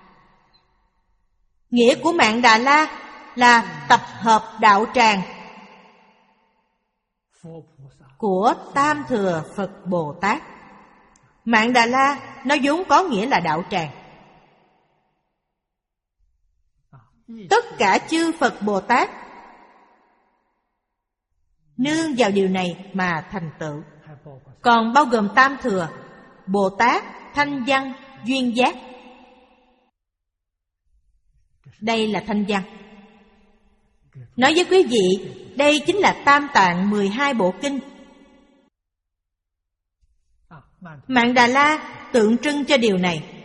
Nghĩa của mạng Đà La là tập hợp đạo tràng của Tam Thừa Phật Bồ Tát. Mạng Đà La nó vốn có nghĩa là đạo tràng. Tất cả chư Phật Bồ Tát nương vào điều này mà thành tựu. Còn bao gồm Tam Thừa, Bồ Tát, Thanh Văn, Duyên Giác. Đây là Thanh Văn. Nói với quý vị, đây chính là Tam Tạng mười hai bộ kinh. Mạng Đà La tượng trưng cho điều này.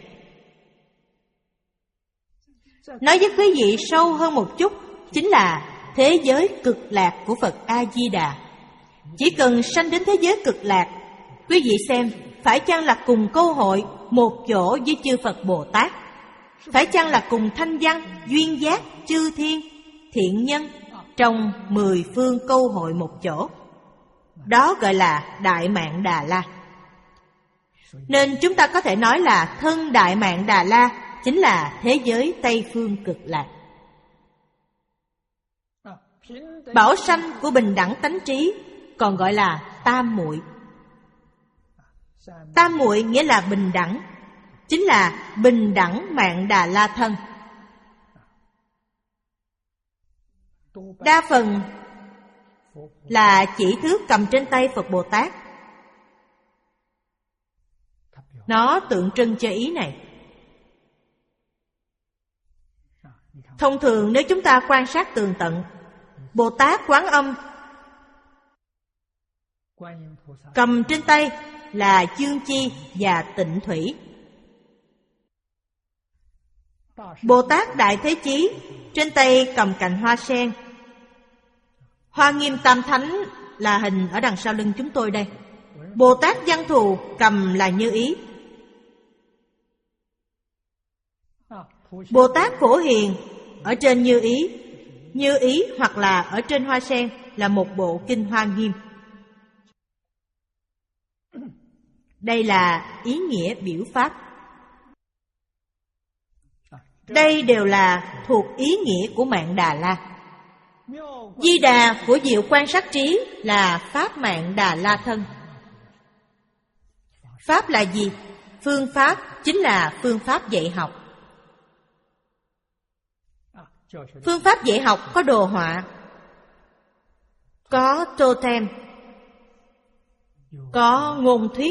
Nói với quý vị sâu hơn một chút, chính là thế giới cực lạc của Phật A-di-đà. Chỉ cần sanh đến thế giới cực lạc, quý vị xem, phải chăng là cùng câu hội một chỗ với chư Phật Bồ Tát? Phải chăng là cùng Thanh Văn, Duyên Giác, chư thiên, thiện nhân trong mười phương câu hội một chỗ? Đó gọi là Đại Mạng Đà La. Nên chúng ta có thể nói là thân Đại Mạng Đà La chính là thế giới Tây Phương Cực Lạc. Bảo sanh của bình đẳng tánh trí còn gọi là tam muội. Tam muội nghĩa là bình đẳng, chính là bình đẳng mạng Đà La thân. Đa phần là chỉ thước cầm trên tay Phật Bồ Tát. Nó tượng trưng cho ý này. Thông thường nếu chúng ta quan sát tường tận, Bồ Tát Quán Âm cầm trên tay là chương chi và tịnh thủy. Bồ Tát Đại Thế Chí trên tay cầm cành hoa sen. Hoa Nghiêm Tam Thánh là hình ở đằng sau lưng chúng tôi đây. Bồ Tát Văn Thù cầm là Như Ý. Bồ Tát Phổ Hiền ở trên Như Ý. Như Ý hoặc là ở trên hoa sen là một bộ kinh Hoa Nghiêm. Đây là ý nghĩa biểu pháp. Đây đều là thuộc ý nghĩa của mạng Đà La. Di Đà của Diệu Quan Sát Trí là pháp mạng Đà La thân. Pháp là gì? Phương pháp chính là phương pháp dạy học. Phương pháp dạy học có đồ họa, có totem, có ngôn thuyết,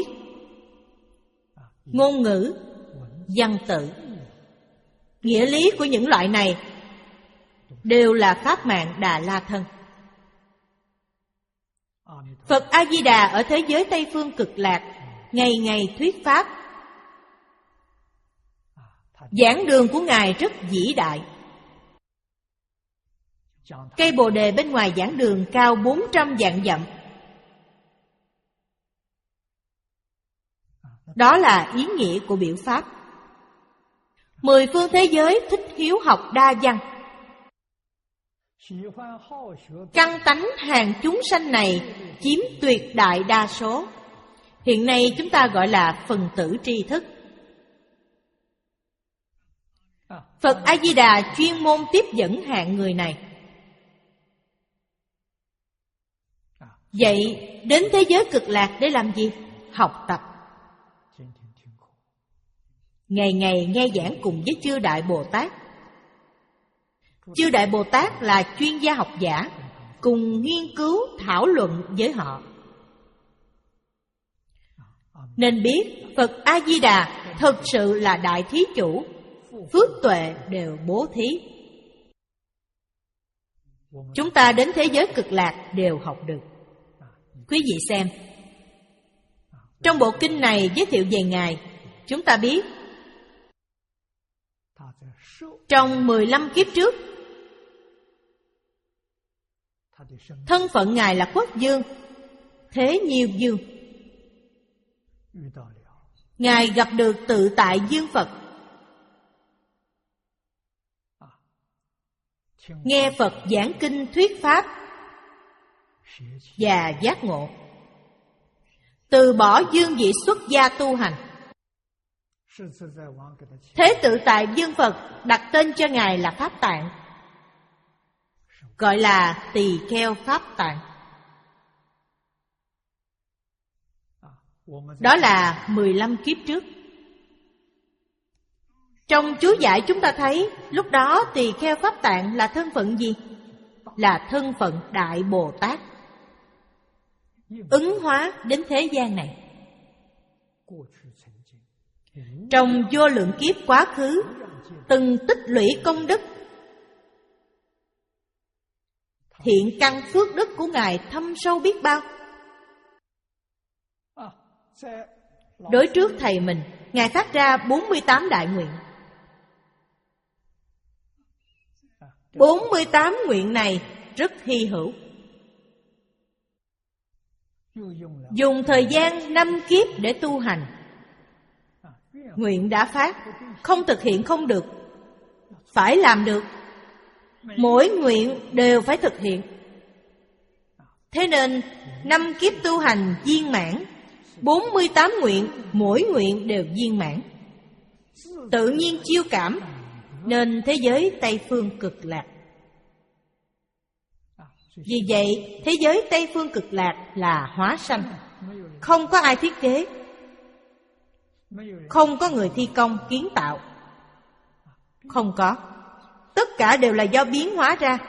ngôn ngữ, văn tự. Nghĩa lý của những loại này đều là pháp mạng Đà La thân. Phật A-di-đà ở thế giới Tây Phương Cực Lạc ngày ngày thuyết pháp. Giảng đường của Ngài rất vĩ đại. Cây bồ đề bên ngoài giảng đường cao bốn trăm vạn dặm. Đó là ý nghĩa của biểu pháp. Mười phương thế giới thích hiếu học đa văn. Căn tánh hàng chúng sanh này chiếm tuyệt đại đa số. Hiện nay chúng ta gọi là phần tử tri thức. Phật A-di-đà chuyên môn tiếp dẫn hạng người này. Vậy đến thế giới Cực Lạc để làm gì? Học tập. Ngày ngày nghe giảng cùng với chư Đại Bồ Tát. Chư Đại Bồ Tát là chuyên gia học giả, cùng nghiên cứu thảo luận với họ. Nên biết Phật A-di-đà thực sự là đại thí chủ, phước tuệ đều bố thí. Chúng ta đến thế giới Cực Lạc đều học được. Quý vị xem, trong bộ kinh này giới thiệu về Ngài, chúng ta biết trong mười lăm kiếp trước, thân phận Ngài là Quốc vương, Thế Nhiêu vương. Ngài gặp được Tự Tại Dương Phật, nghe Phật giảng kinh thuyết pháp và giác ngộ, từ bỏ dương vị xuất gia tu hành. Thế Tự Tại Dương Phật đặt tên cho Ngài là Pháp Tạng, gọi là Tỳ Kheo Pháp Tạng. Đó là mười lăm kiếp trước. Trong chú giải chúng ta thấy, lúc đó Tỳ Kheo Pháp Tạng là thân phận gì? Là thân phận Đại Bồ Tát, ứng hóa đến thế gian này. Trong vô lượng kiếp quá khứ, từng tích lũy công đức, thiện căn phước đức của Ngài thâm sâu biết bao. Đối trước thầy mình, Ngài phát ra bốn mươi tám đại nguyện. bốn mươi tám nguyện này rất hy hữu. Dùng thời gian năm kiếp để tu hành. Nguyện đã phát, không thực hiện không được, phải làm được. Mỗi nguyện đều phải thực hiện. Thế nên năm kiếp tu hành viên mãn, bốn mươi tám nguyện, mỗi nguyện đều viên mãn, tự nhiên chiêu cảm, nên thế giới Tây Phương Cực Lạc. Vì vậy, thế giới Tây Phương Cực Lạc là hóa sanh, không có ai thiết kế, không có người thi công kiến tạo, không có. Tất cả đều là do biến hóa ra.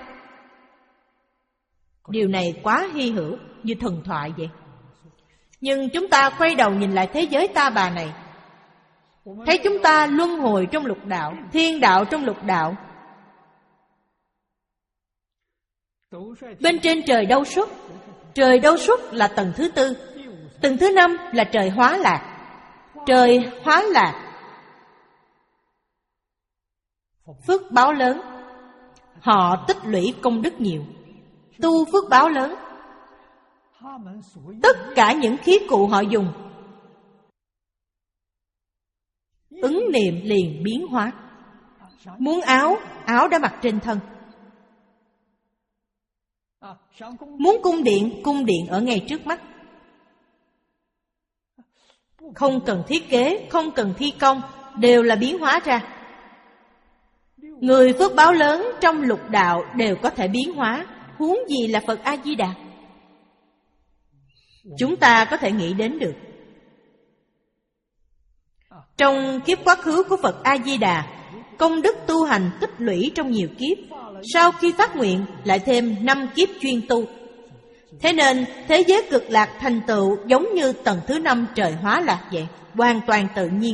Điều này quá hy hữu, như thần thoại vậy. Nhưng chúng ta quay đầu nhìn lại thế giới ta bà này, thấy chúng ta luân hồi trong lục đạo, thiên đạo trong lục đạo. Bên trên trời Đâu Xuất, trời Đâu Xuất là tầng thứ tư, tầng thứ năm là trời Hóa Lạc. Trời Hóa Lạc phước báo lớn, họ tích lũy công đức nhiều, tu phước báo lớn, Tất cả những khí cụ họ dùng, ứng niệm liền biến hóa. Muốn áo, áo đã mặc trên thân. Muốn cung điện, cung điện ở ngay trước mắt. Không cần thiết kế, không cần thi công, đều là biến hóa ra. Người phước báo lớn trong lục đạo đều có thể biến hóa, huống gì là Phật A-di-đà. Chúng ta có thể nghĩ đến được. Trong kiếp quá khứ của Phật A-di-đà, công đức tu hành tích lũy trong nhiều kiếp, sau khi phát nguyện lại thêm năm kiếp chuyên tu. Thế nên thế giới cực lạc thành tựu giống như tầng thứ năm trời hóa lạc vậy, hoàn toàn tự nhiên.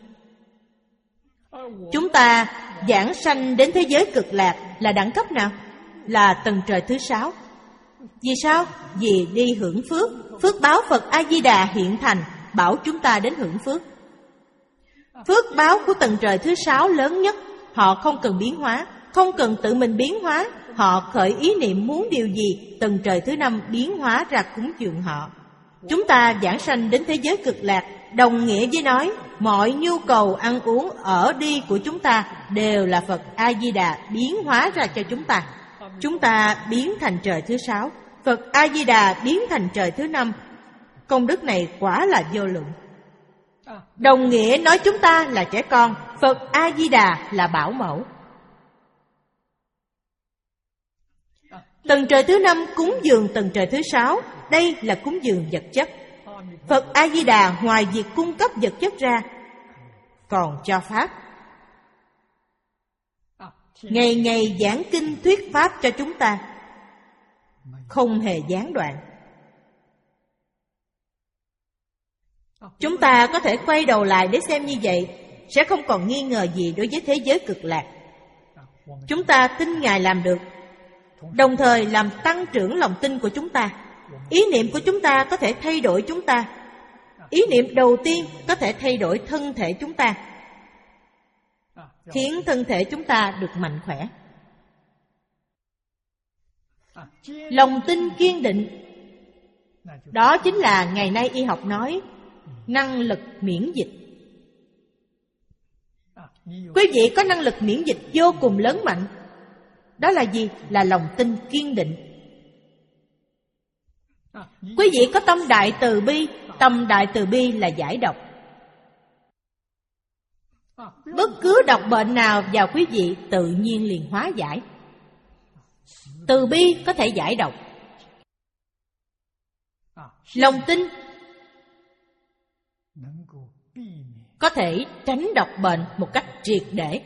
Chúng ta giảng sanh đến thế giới cực lạc là đẳng cấp nào? Là tầng trời thứ sáu. Vì sao? Vì đi hưởng phước. Phước báo Phật A-di-đà hiện thành, bảo chúng ta đến hưởng phước. Phước báo của tầng trời thứ sáu lớn nhất. Họ không cần biến hóa, không cần tự mình biến hóa. Họ khởi ý niệm muốn điều gì, tầng trời thứ năm biến hóa ra cúng dường họ. Chúng ta giảng sanh đến thế giới cực lạc, đồng nghĩa với nói mọi nhu cầu ăn uống ở đi của chúng ta đều là Phật A-di-đà biến hóa ra cho chúng ta. Chúng ta biến thành trời thứ sáu, Phật A-di-đà biến thành trời thứ năm. Công đức này quả là vô lượng. Đồng nghĩa nói chúng ta là trẻ con, Phật A-di-đà là bảo mẫu. Tầng trời thứ năm cúng dường tầng trời thứ sáu, đây là cúng dường vật chất. Phật A-di-đà ngoài việc cung cấp vật chất ra, còn cho Pháp. Ngày ngày giảng kinh thuyết Pháp cho chúng ta, không hề gián đoạn. Chúng ta có thể quay đầu lại để xem như vậy, sẽ không còn nghi ngờ gì đối với thế giới cực lạc. Chúng ta tin Ngài làm được, đồng thời làm tăng trưởng lòng tin của chúng ta. Ý niệm của chúng ta có thể thay đổi chúng ta. Ý niệm đầu tiên có thể thay đổi thân thể chúng ta, khiến thân thể chúng ta được mạnh khỏe. Lòng tin kiên định, đó chính là ngày nay y học nói năng lực miễn dịch. Quý vị có năng lực miễn dịch vô cùng lớn mạnh. Đó là gì? Là lòng tin kiên định. Quý vị có tâm đại từ bi. Tâm đại từ bi là giải độc. Bất cứ độc bệnh nào vào quý vị tự nhiên liền hóa giải. Từ bi có thể giải độc. Lòng tin có thể tránh độc bệnh một cách triệt để.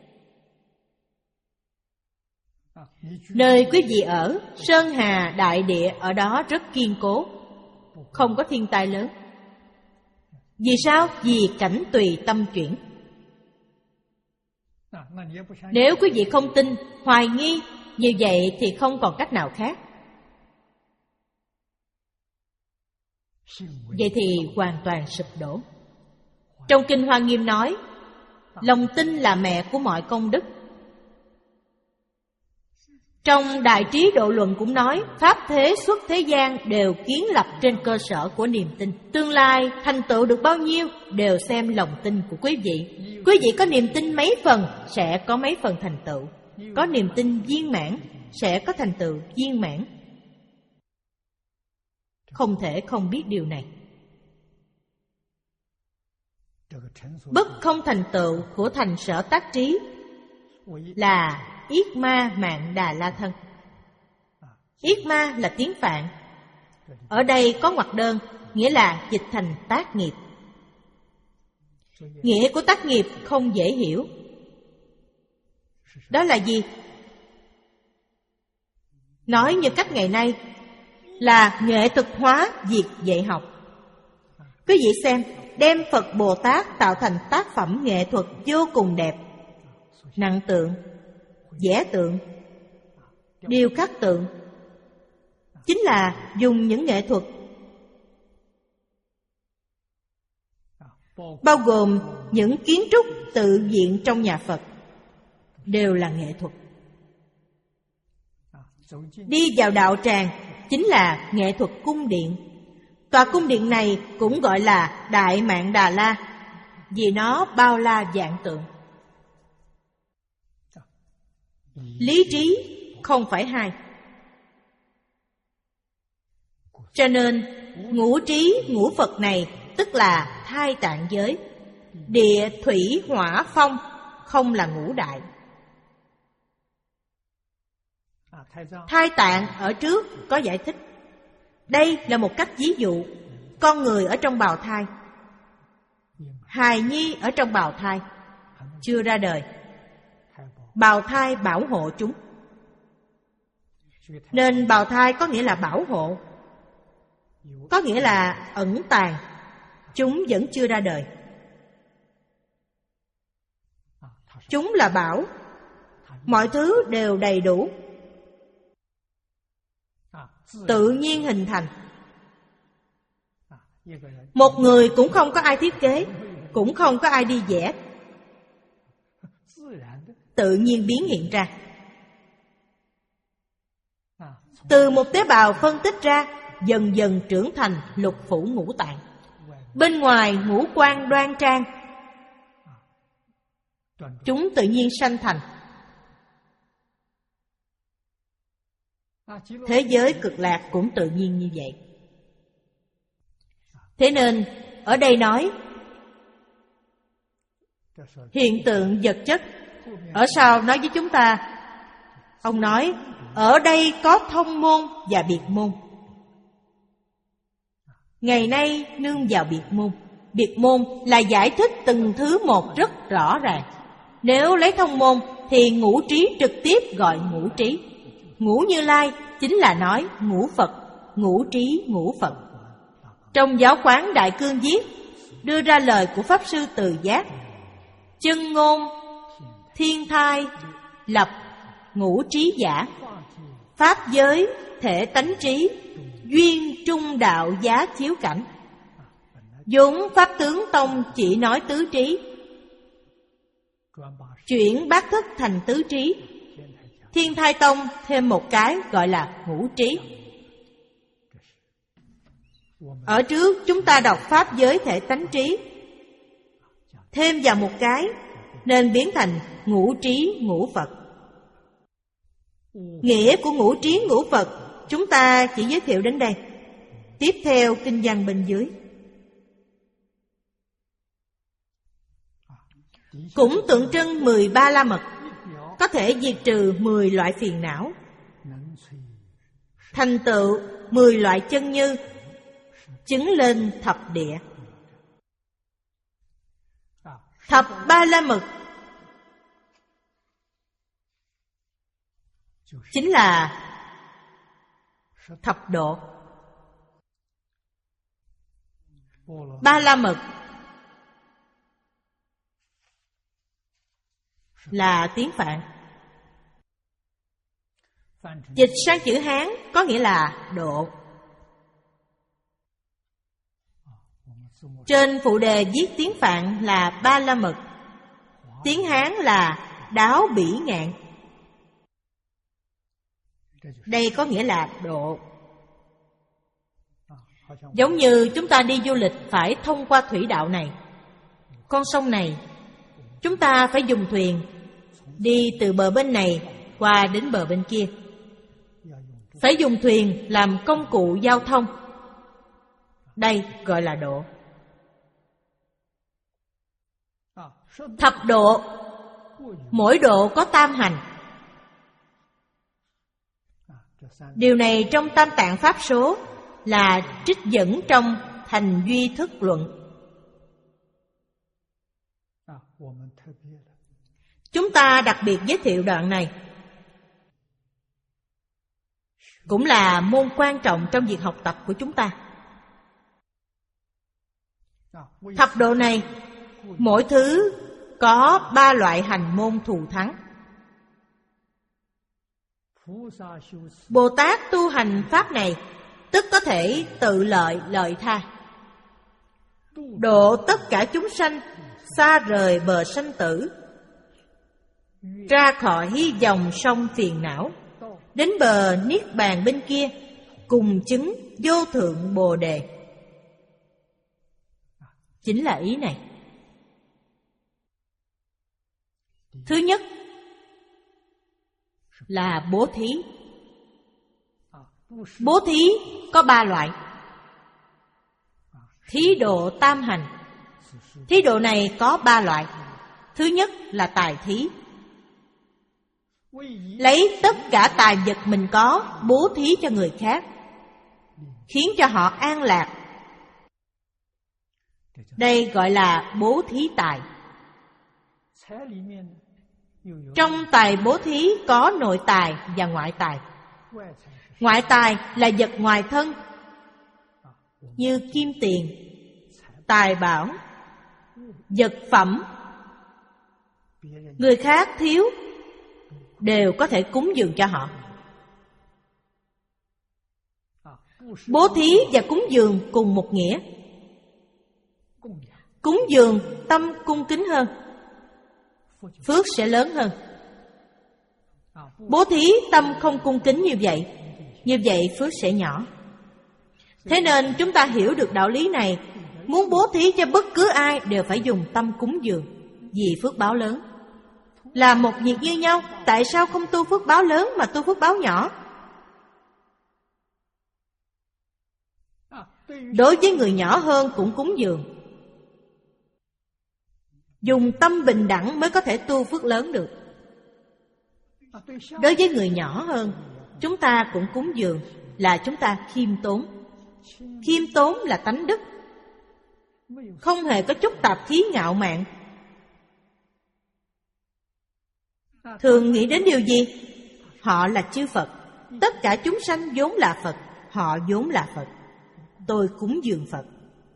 Nơi quý vị ở, sơn hà đại địa ở đó rất kiên cố, không có thiên tai lớn. Vì sao? Vì cảnh tùy tâm chuyển. Nếu quý vị không tin, hoài nghi, như vậy thì không còn cách nào khác. Vậy thì hoàn toàn sụp đổ. Trong Kinh Hoa Nghiêm nói, lòng tin là mẹ của mọi công đức. Trong Đại Trí Độ Luận cũng nói, pháp thế xuất thế gian đều kiến lập trên cơ sở của niềm tin. Tương lai thành tựu được bao nhiêu đều xem lòng tin của quý vị. Quý vị có niềm tin mấy phần sẽ có mấy phần thành tựu. Có niềm tin viên mãn sẽ có thành tựu viên mãn. Không thể không biết điều này. Bất không thành tựu của thành sở tác trí là Yết ma mạng Đà La Thân. Yết ma là tiếng Phạn. Ở đây có ngoặc đơn, nghĩa là dịch thành tác nghiệp. Nghĩa của tác nghiệp không dễ hiểu. Đó là gì? Nói như cách ngày nay là nghệ thuật hóa việc dạy học. Quý vị xem, đem Phật Bồ Tát tạo thành tác phẩm nghệ thuật vô cùng đẹp. Nặng tượng, vẽ tượng, điêu khắc tượng, chính là dùng những nghệ thuật bao gồm những kiến trúc tự viện trong nhà Phật, đều là nghệ thuật. Đi vào đạo tràng, chính là nghệ thuật cung điện. Tòa cung điện này cũng gọi là Đại Mạn Đà La, vì nó bao la vạn tượng. Lý trí không phải hai. Cho nên ngũ trí ngũ Phật này tức là thai tạng giới. Địa, thủy, hỏa, phong không là ngũ đại. Thai tạng ở trước có giải thích. Đây là một cách ví dụ. Con người ở trong bào thai, hài nhi ở trong bào thai, chưa ra đời. Bào thai bảo hộ chúng. Nên bào thai có nghĩa là bảo hộ, có nghĩa là ẩn tàng. Chúng vẫn chưa ra đời. Chúng là bảo, mọi thứ đều đầy đủ, tự nhiên hình thành. Một người cũng không có ai thiết kế, cũng không có ai đi vẽ, tự nhiên biến hiện ra. Từ một tế bào phân tích ra, dần dần trưởng thành lục phủ ngũ tạng. Bên ngoài ngũ quan đoan trang, chúng tự nhiên sanh thành. Thế giới cực lạc cũng tự nhiên như vậy. Thế nên ở đây nói hiện tượng vật chất. Ở sau nói với chúng ta, ông nói ở đây có thông môn và biệt môn. Ngày nay nương vào biệt môn. Biệt môn là giải thích từng thứ một rất rõ ràng. Nếu lấy thông môn thì ngũ trí trực tiếp gọi ngũ trí. Ngũ Như Lai chính là nói ngũ Phật, ngũ trí ngũ Phật. Trong giáo quán Đại Cương viết, đưa ra lời của Pháp Sư Từ Giác: chân ngôn, thiên thai, lập, ngũ trí giả, pháp giới, thể tánh trí, duyên trung đạo giá chiếu cảnh. vốn Pháp Tướng Tông chỉ nói tứ trí, chuyển bát thức thành tứ trí. Thiên Thai Tông thêm một cái gọi là ngũ trí. Ở trước chúng ta đọc pháp giới thể tánh trí, thêm vào một cái nên biến thành ngũ trí ngũ Phật. Nghĩa của ngũ trí ngũ Phật chúng ta chỉ giới thiệu đến đây. Tiếp theo kinh văn bên dưới. Cũng tượng trưng mười ba la mật, có thể diệt trừ mười loại phiền não, thành tựu mười loại chân như, chứng lên thập địa. Thập ba la mật chính là thập độ. Ba la mật là tiếng Phạn, dịch sang chữ Hán có nghĩa là độ. Trên phụ đề viết tiếng Phạn là ba la mật, tiếng Hán là đáo bỉ ngạn. Đây có nghĩa là độ. Giống như chúng ta đi du lịch phải thông qua thủy đạo này, con sông này, chúng ta phải dùng thuyền đi từ bờ bên này qua đến bờ bên kia. Phải dùng thuyền làm công cụ giao thông. Đây gọi là độ. Thập độ, mỗi độ có tam hành. Điều này trong Tam Tạng Pháp Số là trích dẫn trong Thành Duy Thức Luận. Chúng ta đặc biệt giới thiệu đoạn này, cũng là môn quan trọng trong việc học tập của chúng ta. Thập độ này, mỗi thứ có ba loại hành môn thù thắng. Bồ Tát tu hành pháp này tức có thể tự lợi lợi tha, độ tất cả chúng sanh xa rời bờ sanh tử, ra khỏi dòng sông phiền não, đến bờ niết bàn bên kia, cùng chứng vô thượng Bồ Đề. Chính là ý này. Thứ nhất là bố thí. Bố thí có ba loại. Thí độ tam hành. Thí độ này có ba loại. Thứ nhất là tài thí. Lấy tất cả tài vật mình có bố thí cho người khác, khiến cho họ an lạc. Đây gọi là bố thí tài. Trong tài bố thí có nội tài và ngoại tài. Ngoại tài là vật ngoài thân, như kim tiền, tài bảo, vật phẩm. Người khác thiếu đều có thể cúng dường cho họ. Bố thí và cúng dường cùng một nghĩa. Cúng dường tâm cung kính hơn, phước sẽ lớn hơn. Bố thí tâm không cung kính như vậy, như vậy phước sẽ nhỏ. Thế nên chúng ta hiểu được đạo lý này, muốn bố thí cho bất cứ ai đều phải dùng tâm cúng dường, vì phước báo lớn. Là một việc như nhau, tại sao không tu phước báo lớn mà tu phước báo nhỏ? Đối với người nhỏ hơn cũng cúng dường. Dùng tâm bình đẳng mới có thể tu phước lớn được. Đối với người nhỏ hơn, chúng ta cũng cúng dường, là chúng ta khiêm tốn. Khiêm tốn là tánh đức, không hề có chút tạp khí ngạo mạn. Thường nghĩ đến điều gì? Họ là chư Phật. Tất cả chúng sanh vốn là Phật. Họ vốn là Phật. Tôi cúng dường Phật.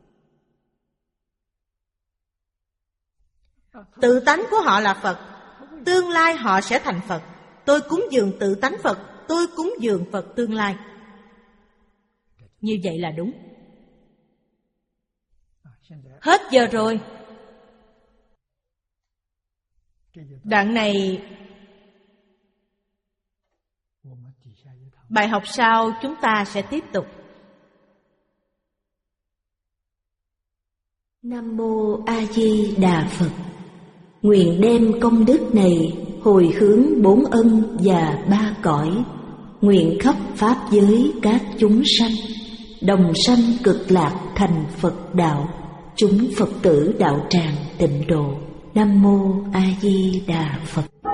Tự tánh của họ là Phật. Tương lai họ sẽ thành Phật. Tôi cúng dường tự tánh Phật. Tôi cúng dường Phật tương lai. Như vậy là đúng. Hết giờ rồi. Đoạn này bài học sau chúng ta sẽ tiếp tục. Nam Mô A Di Đà Phật. Nguyện đem công đức này hồi hướng bốn ân và ba cõi. Nguyện khắp pháp giới các chúng sanh đồng sanh cực lạc thành Phật đạo. Chúng Phật tử đạo tràng tịnh độ. Nam Mô A Di Đà Phật.